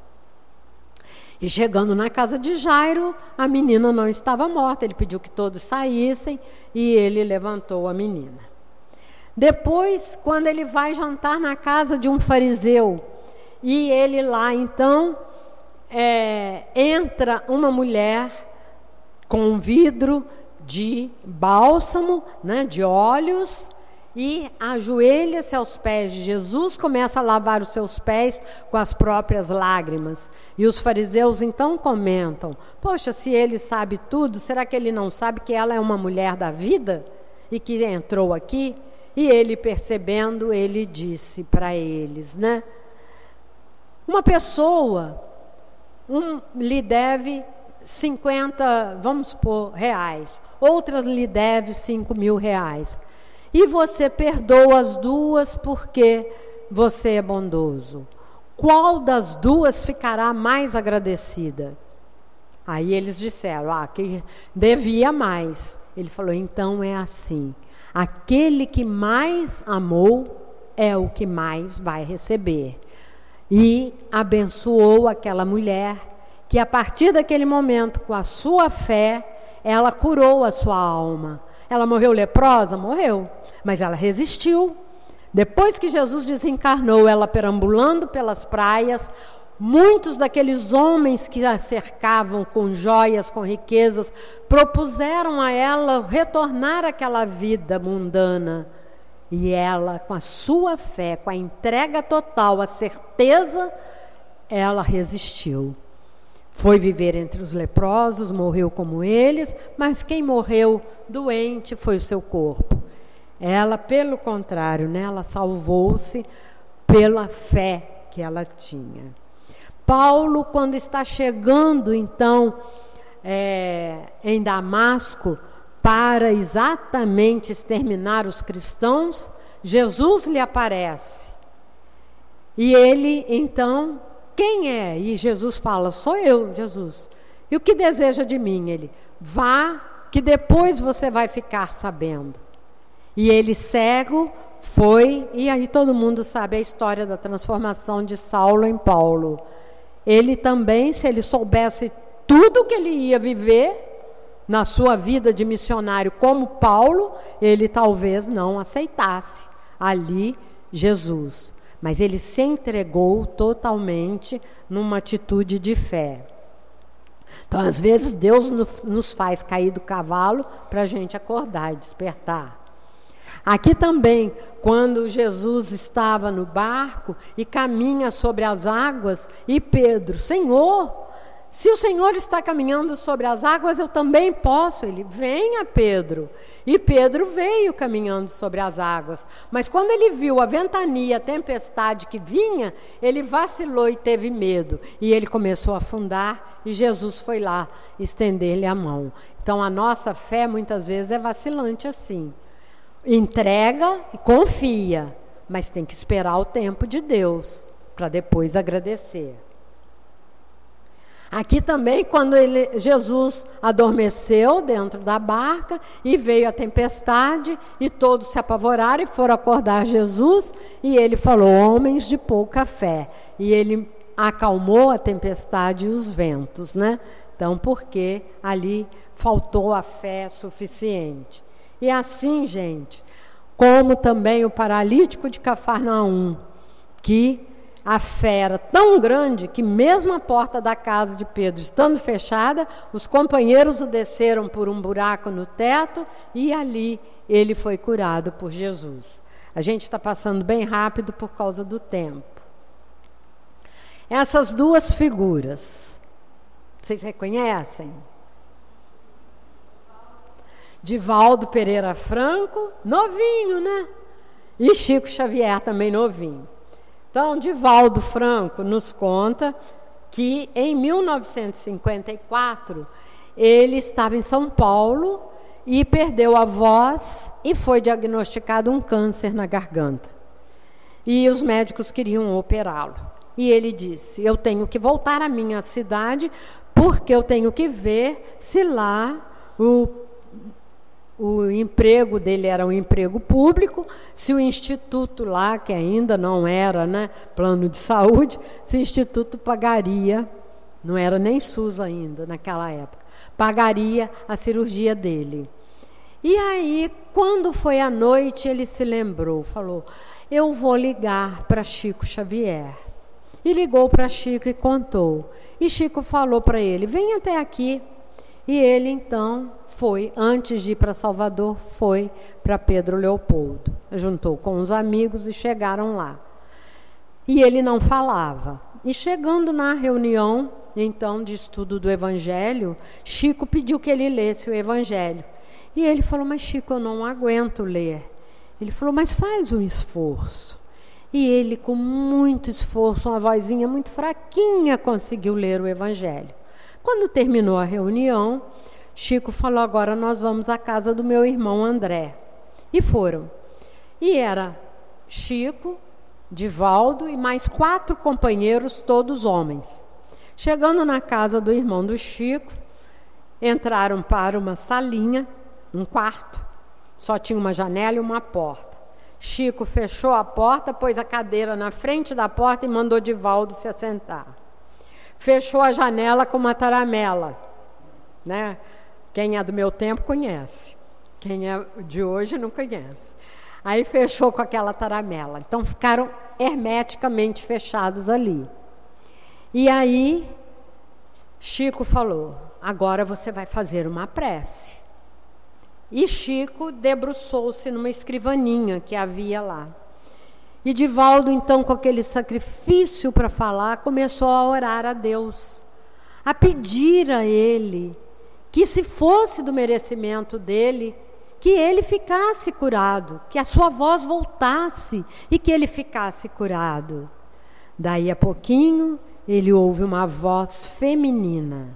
E chegando na casa de Jairo, a menina não estava morta, ele pediu que todos saíssem e ele levantou a menina. Depois, quando ele vai jantar na casa de um fariseu, e ele lá então, é, entra uma mulher com um vidro de bálsamo, né, de óleos, e ajoelha-se aos pés de Jesus, começa a lavar os seus pés com as próprias lágrimas. E os fariseus então comentam: poxa, se ele sabe tudo, será que ele não sabe que ela é uma mulher da vida e que entrou aqui? E ele, percebendo, ele disse para eles, né? Uma pessoa um, lhe deve cinquenta, vamos supor, reais. Outras lhe deve cinco mil reais. E você perdoa as duas porque você é bondoso. Qual das duas ficará mais agradecida? Aí eles disseram: ah, que devia mais. Ele falou: então é assim. Aquele que mais amou é o que mais vai receber. E abençoou aquela mulher, que a partir daquele momento, com a sua fé, ela curou a sua alma. Ela morreu leprosa? Morreu. Mas ela resistiu. Depois que Jesus desencarnou, ela perambulando pelas praias, muitos daqueles homens que a cercavam com joias, com riquezas, propuseram a ela retornar àquela vida mundana. E ela, com a sua fé, com a entrega total, a certeza, ela resistiu. Foi viver entre os leprosos, morreu como eles, mas quem morreu doente foi o seu corpo. Ela, pelo contrário, né, ela salvou-se pela fé que ela tinha. Paulo, quando está chegando, então, é, em Damasco, para exatamente exterminar os cristãos, Jesus lhe aparece. E ele, então, quem é? E Jesus fala, sou eu, Jesus. E o que deseja de mim? Ele, vá, que depois você vai ficar sabendo. E ele, cego, foi, e aí todo mundo sabe a história da transformação de Saulo em Paulo. Ele também, se ele soubesse tudo que ele ia viver na sua vida de missionário como Paulo, ele talvez não aceitasse ali Jesus. Mas ele se entregou totalmente numa atitude de fé. Então, às vezes, Deus nos faz cair do cavalo para a gente acordar e despertar. Aqui também, quando Jesus estava no barco e caminha sobre as águas, e Pedro, Senhor, se o Senhor está caminhando sobre as águas, eu também posso. Ele, venha, Pedro. E Pedro veio caminhando sobre as águas. Mas quando ele viu a ventania, a tempestade que vinha, ele vacilou e teve medo. E ele começou a afundar e Jesus foi lá estender-lhe a mão. Então a nossa fé muitas vezes é vacilante assim. Entrega e confia, mas tem que esperar o tempo de Deus para depois agradecer. Aqui também, quando ele, Jesus adormeceu dentro da barca e veio a tempestade e todos se apavoraram e foram acordar Jesus e ele falou, homens de pouca fé. E ele acalmou a tempestade e os ventos, né? Então, porque ali faltou a fé suficiente. E assim, gente, como também o paralítico de Cafarnaum, que a fé era tão grande que mesmo a porta da casa de Pedro estando fechada, os companheiros o desceram por um buraco no teto e ali ele foi curado por Jesus. A gente está passando bem rápido por causa do tempo. Essas duas figuras, vocês reconhecem? Divaldo Pereira Franco, novinho, né? E Chico Xavier também novinho. Então, Divaldo Franco nos conta que em mil novecentos e cinquenta e quatro ele estava em São Paulo e perdeu a voz e foi diagnosticado um câncer na garganta. E os médicos queriam operá-lo. E ele disse, eu tenho que voltar à minha cidade porque eu tenho que ver se lá o O emprego dele era um emprego público, se o instituto lá, que ainda não era, né, plano de saúde, se o instituto pagaria, não era nem SUS ainda naquela época, pagaria a cirurgia dele. E aí, quando foi à noite, ele se lembrou, falou, eu vou ligar para Chico Xavier. E ligou para Chico e contou. E Chico falou para ele, vem até aqui. E ele, então, foi, antes de ir para Salvador, foi para Pedro Leopoldo. Juntou com os amigos e chegaram lá. E ele não falava. E chegando na reunião, então, de estudo do Evangelho, Chico pediu que ele lesse o Evangelho. E ele falou, mas Chico, eu não aguento ler. Ele falou, mas faz um esforço. E ele, com muito esforço, uma vozinha muito fraquinha, conseguiu ler o Evangelho. Quando terminou a reunião, Chico falou, agora nós vamos à casa do meu irmão André. E foram. E era Chico, Divaldo e mais quatro companheiros, todos homens. Chegando na casa do irmão do Chico, entraram para uma salinha, um quarto, só tinha uma janela e uma porta. Chico fechou a porta, pôs a cadeira na frente da porta e mandou Divaldo se assentar. Fechou a janela com uma taramela, né? Quem é do meu tempo conhece, quem é de hoje não conhece. Aí fechou com aquela taramela, então ficaram hermeticamente fechados ali. E aí Chico falou, agora você vai fazer uma prece. E Chico debruçou-se numa escrivaninha que havia lá. E Divaldo, então, com aquele sacrifício para falar, começou a orar a Deus, a pedir a Ele que, se fosse do merecimento dele, que ele ficasse curado, que a sua voz voltasse e que ele ficasse curado. Daí a pouquinho, ele ouve uma voz feminina.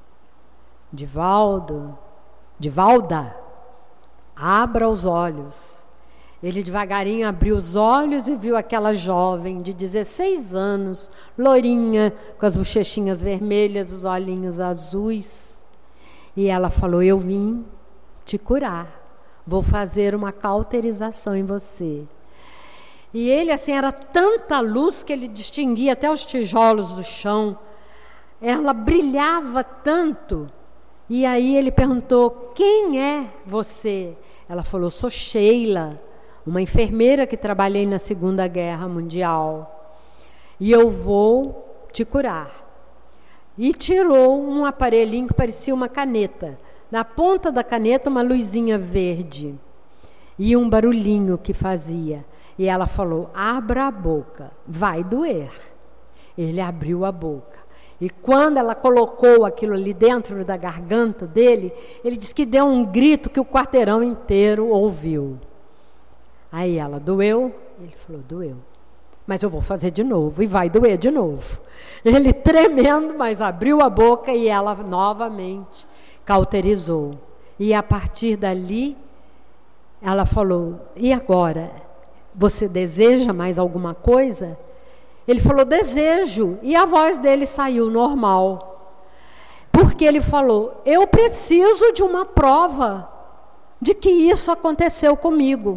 Divaldo, Divalda, abra os olhos. Ele devagarinho abriu os olhos e viu aquela jovem de dezesseis anos, lourinha, com as bochechinhas vermelhas, os olhinhos azuis. E ela falou: eu vim te curar, vou fazer uma cauterização em você. E ele, assim, era tanta luz que ele distinguia até os tijolos do chão. Ela brilhava tanto. E aí ele perguntou: quem é você? Ela falou: sou Sheila, uma enfermeira que trabalhei na Segunda Guerra Mundial. E eu vou te curar. E tirou um aparelhinho que parecia uma caneta. Na ponta da caneta, uma luzinha verde. E um barulhinho que fazia. E ela falou: abra a boca, vai doer. Ele abriu a boca. E quando ela colocou aquilo ali dentro da garganta dele, ele disse que deu um grito que o quarteirão inteiro ouviu. Aí ela: doeu? Ele falou: doeu. Mas eu vou fazer de novo, e vai doer de novo. Ele tremendo, mas abriu a boca e ela novamente cauterizou. E a partir dali, ela falou: e agora? Você deseja mais alguma coisa? Ele falou: desejo. E a voz dele saiu normal. Porque ele falou: eu preciso de uma prova de que isso aconteceu comigo.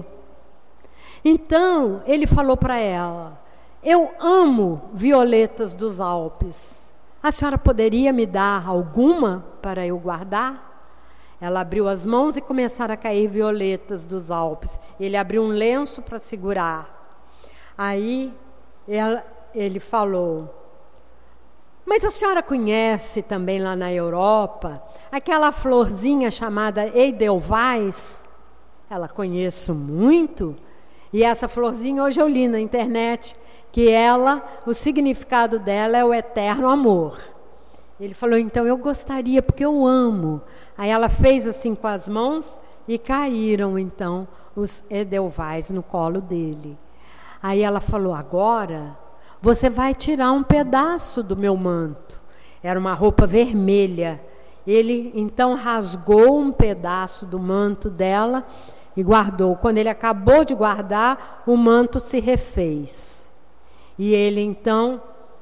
Então, ele falou para ela: eu amo violetas dos Alpes. A senhora poderia me dar alguma para eu guardar? Ela abriu as mãos e começaram a cair violetas dos Alpes. Ele abriu um lenço para segurar. Aí ela, ele falou: mas a senhora conhece também lá na Europa aquela florzinha chamada Edelweiss? Ela: conheço muito. E essa florzinha hoje eu li na internet que ela, o significado dela é o eterno amor. Ele falou: então eu gostaria, porque eu amo. Aí ela fez assim com as mãos e caíram então os Edelweiss no colo dele. Aí ela falou: agora você vai tirar um pedaço do meu manto. Era uma roupa vermelha. Ele então rasgou um pedaço do manto dela e guardou. Quando ele acabou de guardar, o manto se refez. E ele então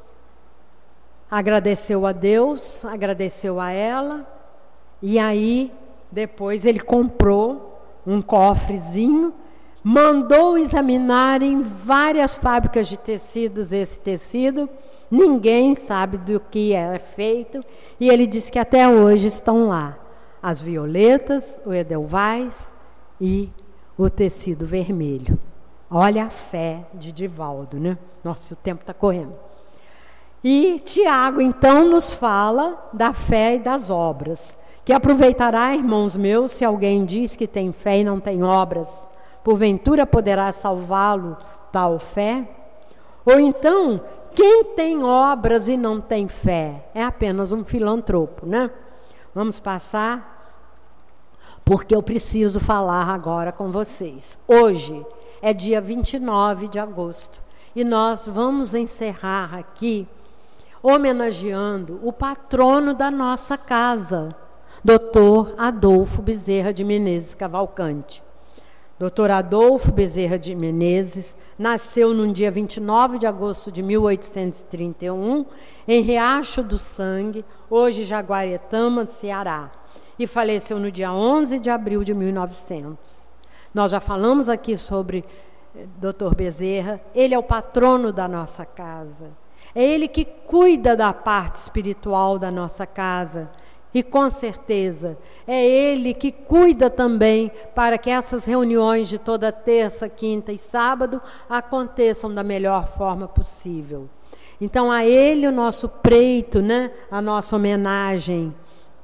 agradeceu a Deus, agradeceu a ela, e aí depois ele comprou um cofrezinho, mandou examinar em várias fábricas de tecidos esse tecido, ninguém sabe do que é feito, e ele disse que até hoje estão lá as violetas, o Edelweiss e o tecido vermelho. Olha a fé de Divaldo, né? Nossa, o tempo está correndo. E Tiago, então, nos fala da fé e das obras. Que aproveitará, irmãos meus, se alguém diz que tem fé e não tem obras, porventura poderá salvá-lo tal fé? Ou então, quem tem obras e não tem fé é apenas um filantropo, né? Vamos passar, porque eu preciso falar agora com vocês. Hoje é dia vinte e nove de agosto e nós vamos encerrar aqui homenageando o patrono da nossa casa, doutor Adolfo Bezerra de Menezes Cavalcante. doutor Adolfo Bezerra de Menezes nasceu no dia vinte e nove de agosto de mil oitocentos e trinta e um, em Riacho do Sangue, hoje Jaguaretama, Ceará, e faleceu no dia onze de abril de mil e novecentos. Nós já falamos aqui sobre doutor Bezerra, ele é o patrono da nossa casa. É ele que cuida da parte espiritual da nossa casa. E com certeza é ele que cuida também para que essas reuniões de toda terça, quinta e sábado aconteçam da melhor forma possível. Então a ele o nosso preito, né? A nossa homenagem.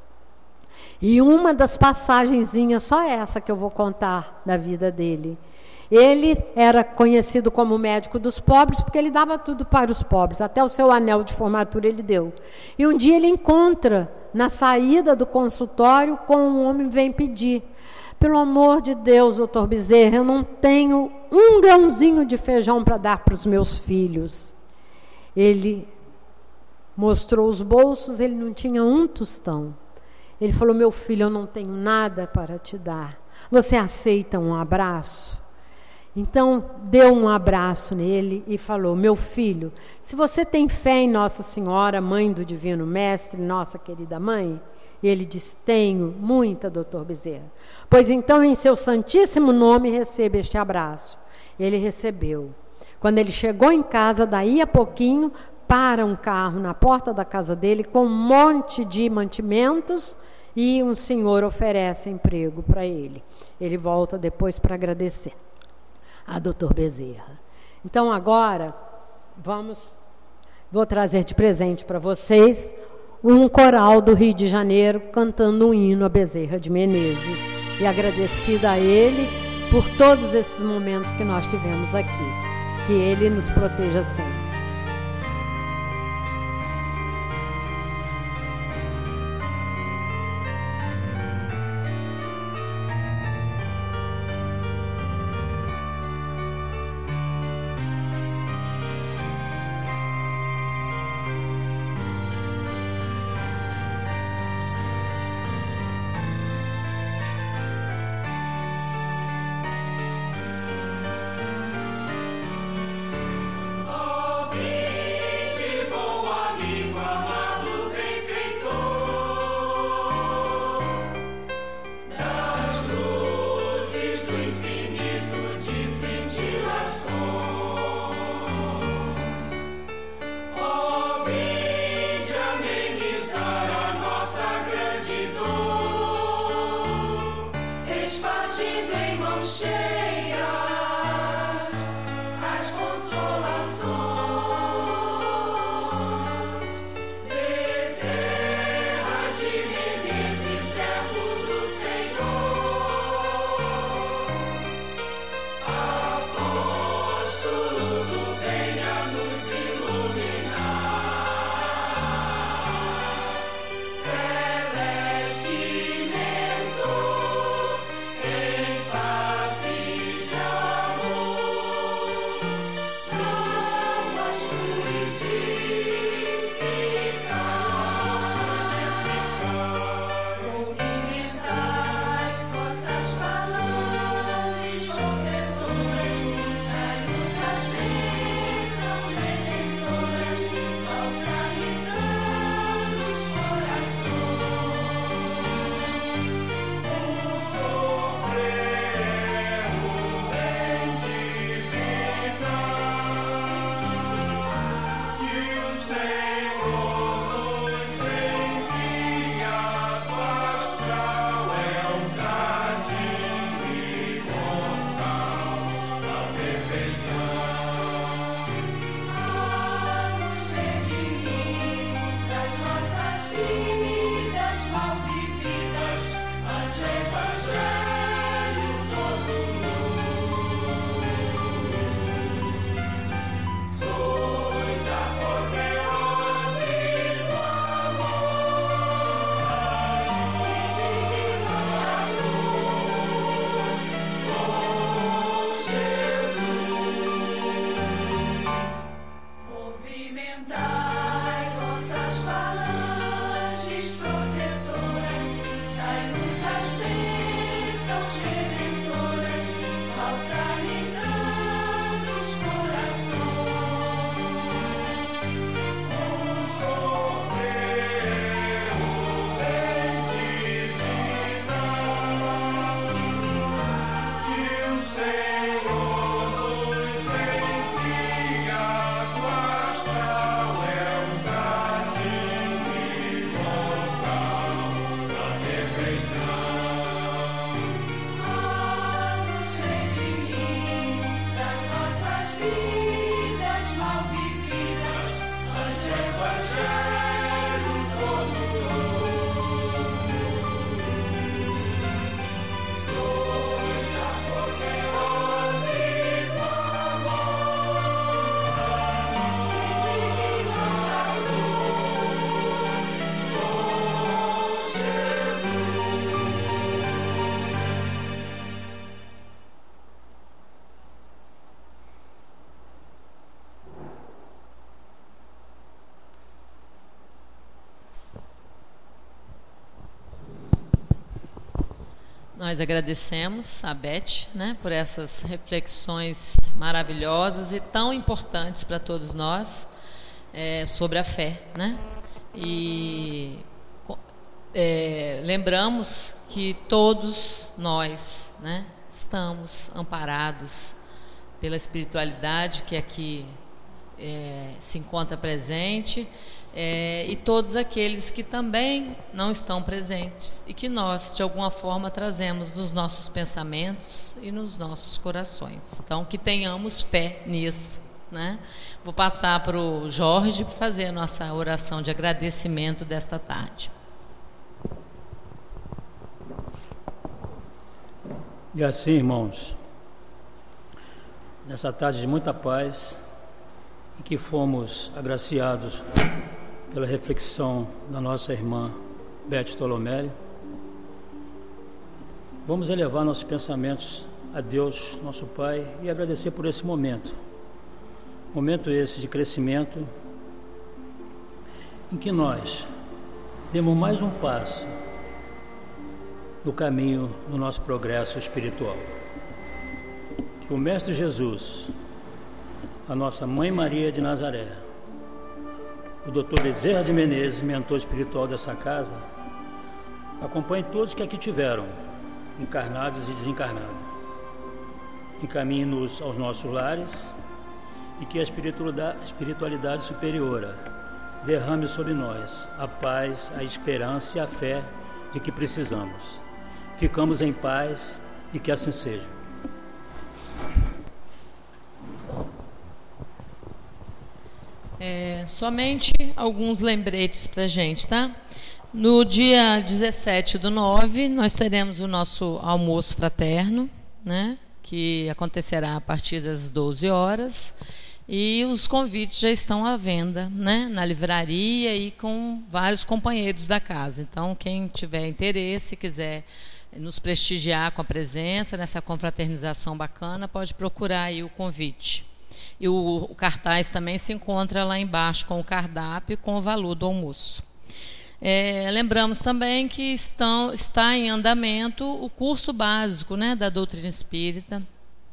E uma das passagenzinhas, só essa que eu vou contar da vida dele. Ele era conhecido como médico dos pobres porque ele dava tudo para os pobres, até o seu anel de formatura ele deu. E um dia ele encontra na saída do consultório com um homem que vem pedir Pelo amor de Deus, doutor Bezerra, eu não tenho um grãozinho de feijão para dar para os meus filhos. Ele mostrou os bolsos, ele não tinha um tostão. Ele falou, meu filho, eu não tenho nada para te dar. Você aceita um abraço? Então, deu um abraço nele e falou, meu filho, se você tem fé em Nossa Senhora, Mãe do Divino Mestre, nossa querida mãe, e ele disse, tenho muita, doutor Bezerra. Pois então, em seu santíssimo nome, receba este abraço. Ele recebeu. Quando ele chegou em casa, daí a pouquinho, para um carro na porta da casa dele, com um monte de mantimentos, e um senhor oferece emprego para ele. Ele volta depois para agradecer a doutor Bezerra. Então, agora, vamos, vou trazer de presente para vocês um coral do Rio de Janeiro cantando um hino a Bezerra de Menezes. E agradecida a ele por todos esses momentos que nós tivemos aqui. Que ele nos proteja sempre. Nós agradecemos a Beth, né, por essas reflexões maravilhosas e tão importantes para todos nós é, sobre a fé, né? E é, lembramos que todos nós, né, estamos amparados pela espiritualidade que aqui é, se encontra presente, é, e todos aqueles que também não estão presentes e que nós, de alguma forma, trazemos nos nossos pensamentos e nos nossos corações. Então, que tenhamos fé nisso, né? Vou passar para o Jorge para fazer a nossa oração de agradecimento desta tarde. E assim, irmãos, nessa tarde de muita paz, em que fomos agraciados pela reflexão da nossa irmã Beth Tolomelli, vamos elevar nossos pensamentos a Deus, nosso Pai, e agradecer por esse momento. Momento esse de crescimento, em que nós demos mais um passo no caminho do nosso progresso espiritual. Que o Mestre Jesus, a nossa Mãe Maria de Nazaré, o doutor Bezerra de Menezes, mentor espiritual dessa casa, acompanhe todos que aqui tiveram, encarnados e desencarnados. Encaminhe-nos aos nossos lares e que a espiritualidade superiora derrame sobre nós a paz, a esperança e a fé de que precisamos. Ficamos em paz e que assim seja. É, somente alguns lembretes para a gente, tá? No dia dezessete do nove, nós teremos o nosso almoço fraterno, né? Que acontecerá a partir das doze horas. E os convites já estão à venda, né? Na livraria e com vários companheiros da casa. Então, quem tiver interesse, quiser nos prestigiar com a presença nessa confraternização bacana, pode procurar aí o convite. E o, o cartaz também se encontra lá embaixo com o cardápio e com o valor do almoço. É, lembramos também que estão, está em andamento o curso básico, né, da doutrina espírita,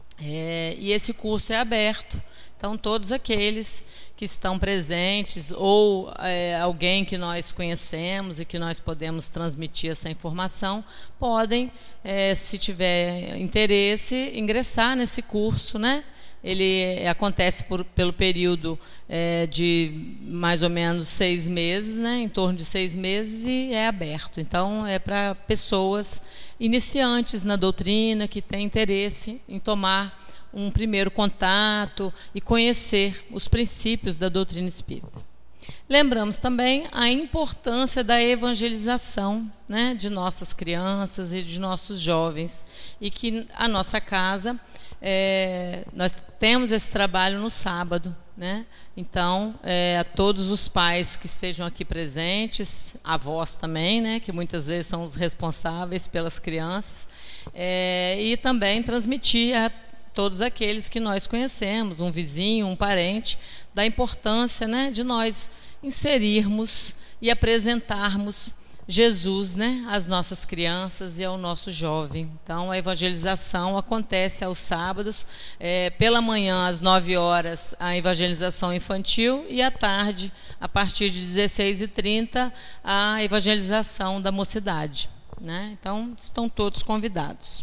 é, e esse curso é aberto. Então, todos aqueles que estão presentes ou é, alguém que nós conhecemos e que nós podemos transmitir essa informação, podem, é, se tiver interesse, ingressar nesse curso, né? Ele acontece por, pelo período é, de mais ou menos seis meses, né? Em torno de seis meses, e é aberto. Então, é para pessoas iniciantes na doutrina, que têm interesse em tomar um primeiro contato e conhecer os princípios da doutrina espírita. Lembramos também a importância da evangelização, né, de nossas crianças e de nossos jovens, e que a nossa casa, é, nós temos esse trabalho no sábado, né? Então, é, a todos os pais que estejam aqui presentes, avós também, né, que muitas vezes são os responsáveis pelas crianças, é, e também transmitir a todos aqueles que nós conhecemos, um vizinho, um parente, da importância, né, de nós inserirmos e apresentarmos Jesus, né, às nossas crianças e ao nosso jovem. Então, a evangelização acontece aos sábados, é, pela manhã, às nove horas, a evangelização infantil, e à tarde, a partir de dezesseis e trinta, a evangelização da mocidade, né? Então, estão todos convidados.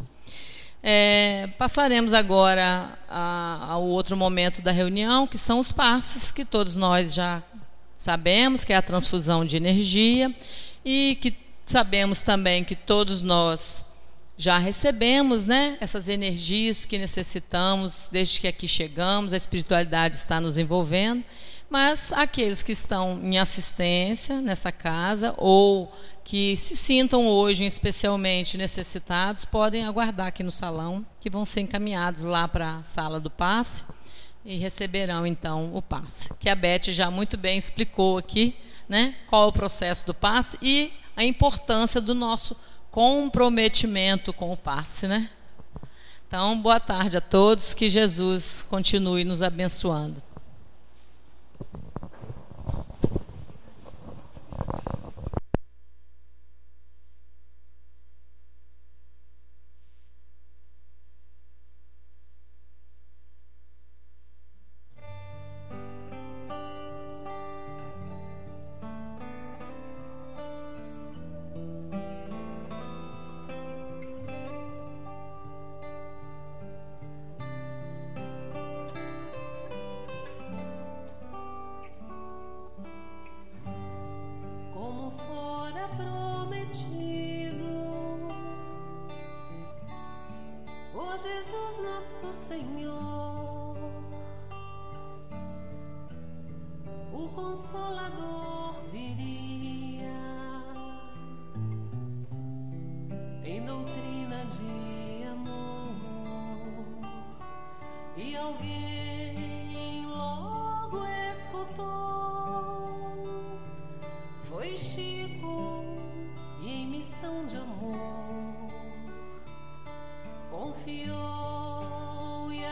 É, passaremos agora a, ao outro momento da reunião, que são os passes, que todos nós já sabemos, que é a transfusão de energia, e que sabemos também que todos nós já recebemos, né, essas energias que necessitamos desde que aqui chegamos, a espiritualidade está nos envolvendo, mas aqueles que estão em assistência nessa casa ou que se sintam hoje especialmente necessitados, podem aguardar aqui no salão, que vão ser encaminhados lá para a sala do passe e receberão então o passe, que a Beth já muito bem explicou aqui, né, qual é o processo do passe e a importância do nosso comprometimento com o passe, né? Então, boa tarde a todos, que Jesus continue nos abençoando. Senhor, o Consolador viria em doutrina de amor, e alguém logo escutou. Foi Chico, e em missão de amor confiou e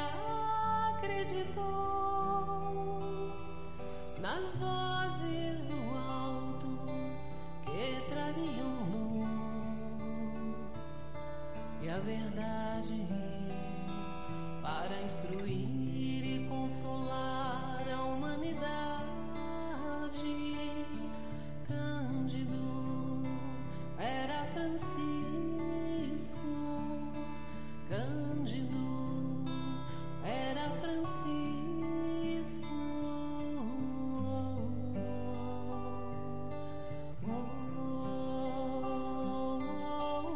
acreditou nas vozes do alto que trariam luz e a verdade para instruir e consolar a humanidade. Cândido era Francisco, Cândido era Francisco. Oh, oh, oh,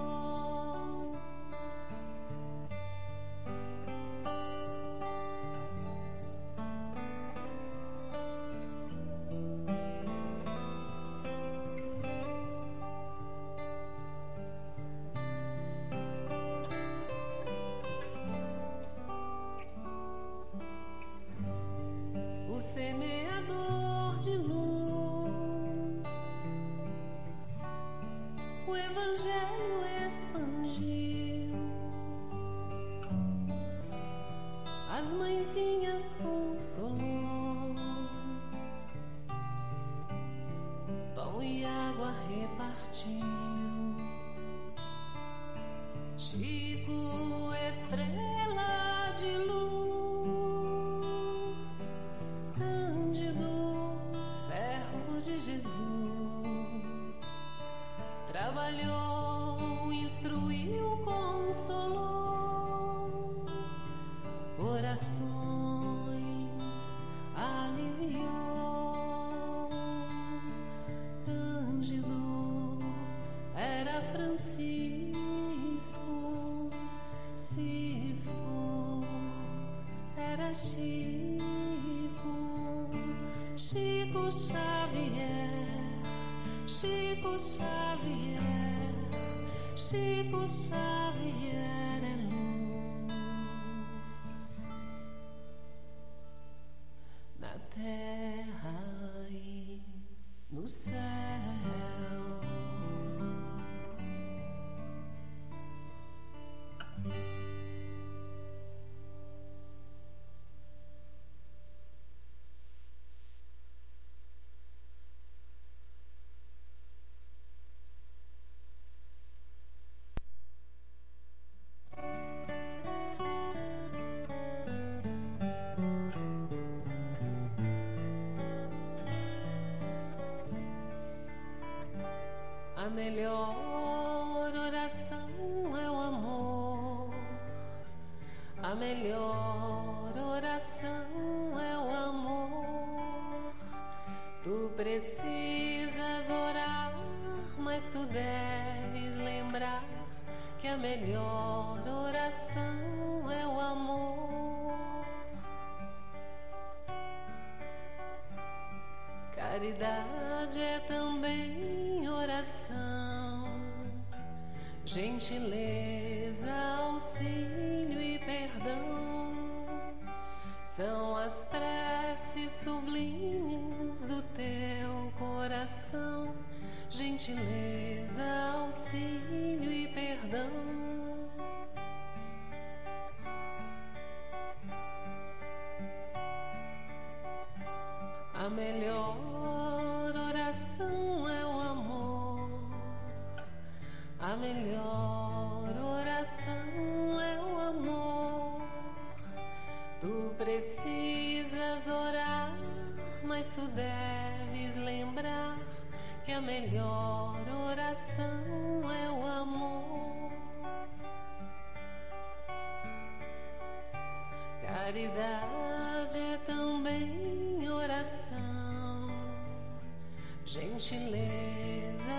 o semeador de luz, o Evangelho expandiu, as mãezinhas consolou, pão e água repartiu. Chico, estrela de luz, Cândido, servo de Jesus, trabalhou, instruiu, consolou, corações aliviou. Cândido era Francisco, Cisco era Chico, Chico Xavier, Chico Xavier, Chico Xavier é luz na terra e no céu. A melhor oração é o amor, a melhor oração é o amor. Tu precisas orar, mas tu deves lembrar que a melhor oração é o amor. Caridade é também oração, gentileza, auxílio e perdão são as preces sublimes do teu coração. Gentileza, auxílio e perdão. A melhor oração é o amor, a melhor oração é o amor. Tu precisas orar, mas tu deves lembrar que a melhor oração é o amor. Caridade é também oração, gentileza,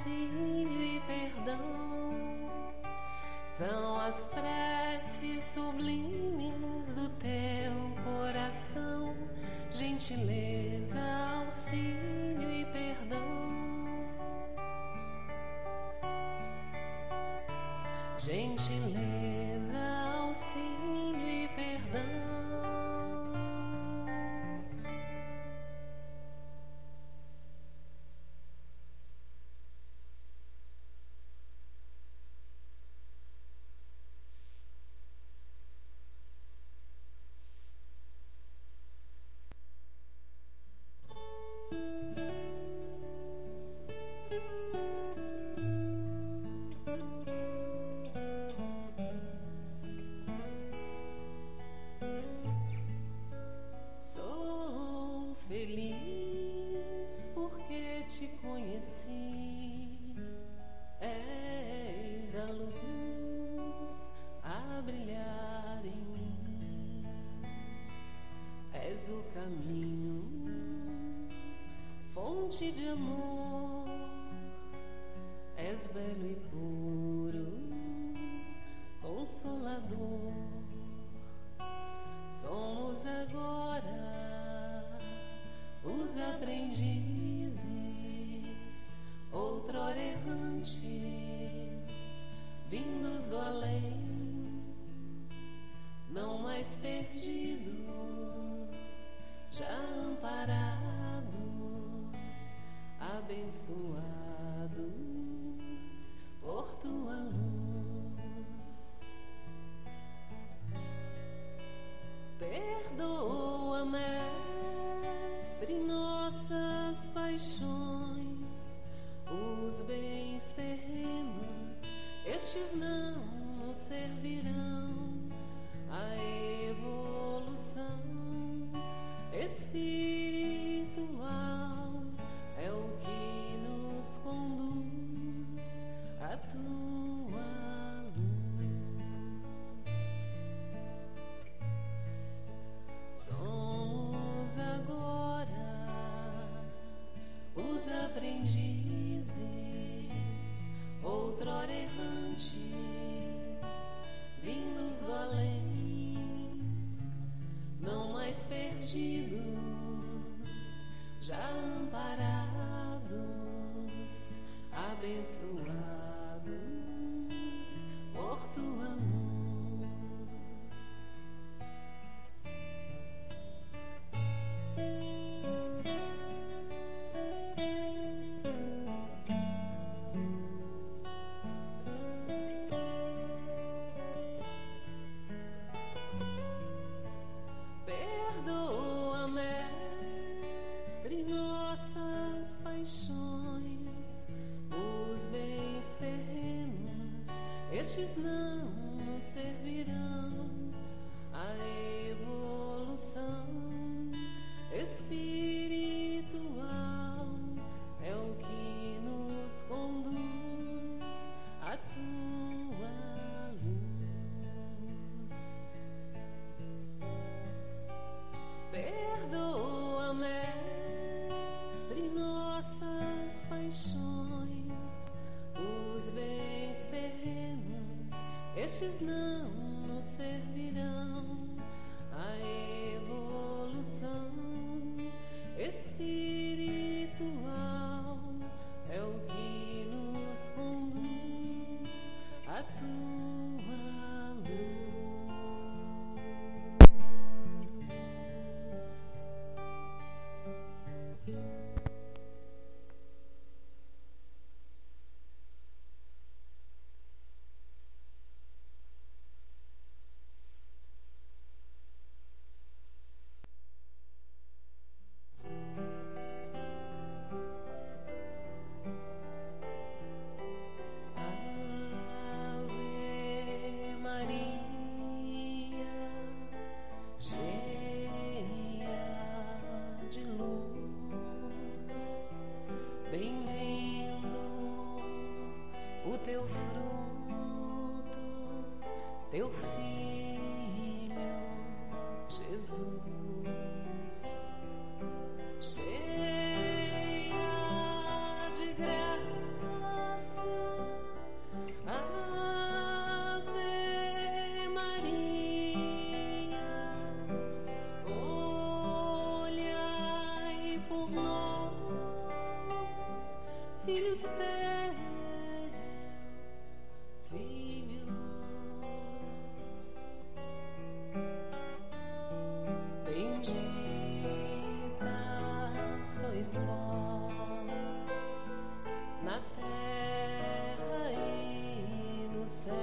auxílio e perdão são as preces sublimes sublimes do teu coração, gentileza, auxílio e perdão. Gentileza, auxílio e perdão. Sou feliz porque te conheci. És a luz a brilhar em mim. És o caminho, fonte de amor. És belo e puro, consolador. Somos agora os aprendizes, outrora errantes, vindos do além, não mais perdidos, já amparados, abençoados por tua luz. Perdoa, Mestre, nossas paixões, os bens terrenos, estes não nos servirão. A evolução espiritual é o que nos conduz à tua luz. Somos agora os aprendizes, outrora errantes, vindos do além, não mais perdidos, já amparados, abençoados por tua luz. Perdoa, Mestre, nossas paixões, os bens terrenos, estes não nos servirão. A evolução espiritual é o que nos conduz à tua luz. Perdoa, Mestre, nossas paixões, os bens terrenos, estes não nos servirão. A evolução espiritual é o que nos conduz à tua luz. Ave Maria, cheia de luz, bem-vindo o teu fruto, teu filho Jesus. Cheia de graça, Ave Maria. céu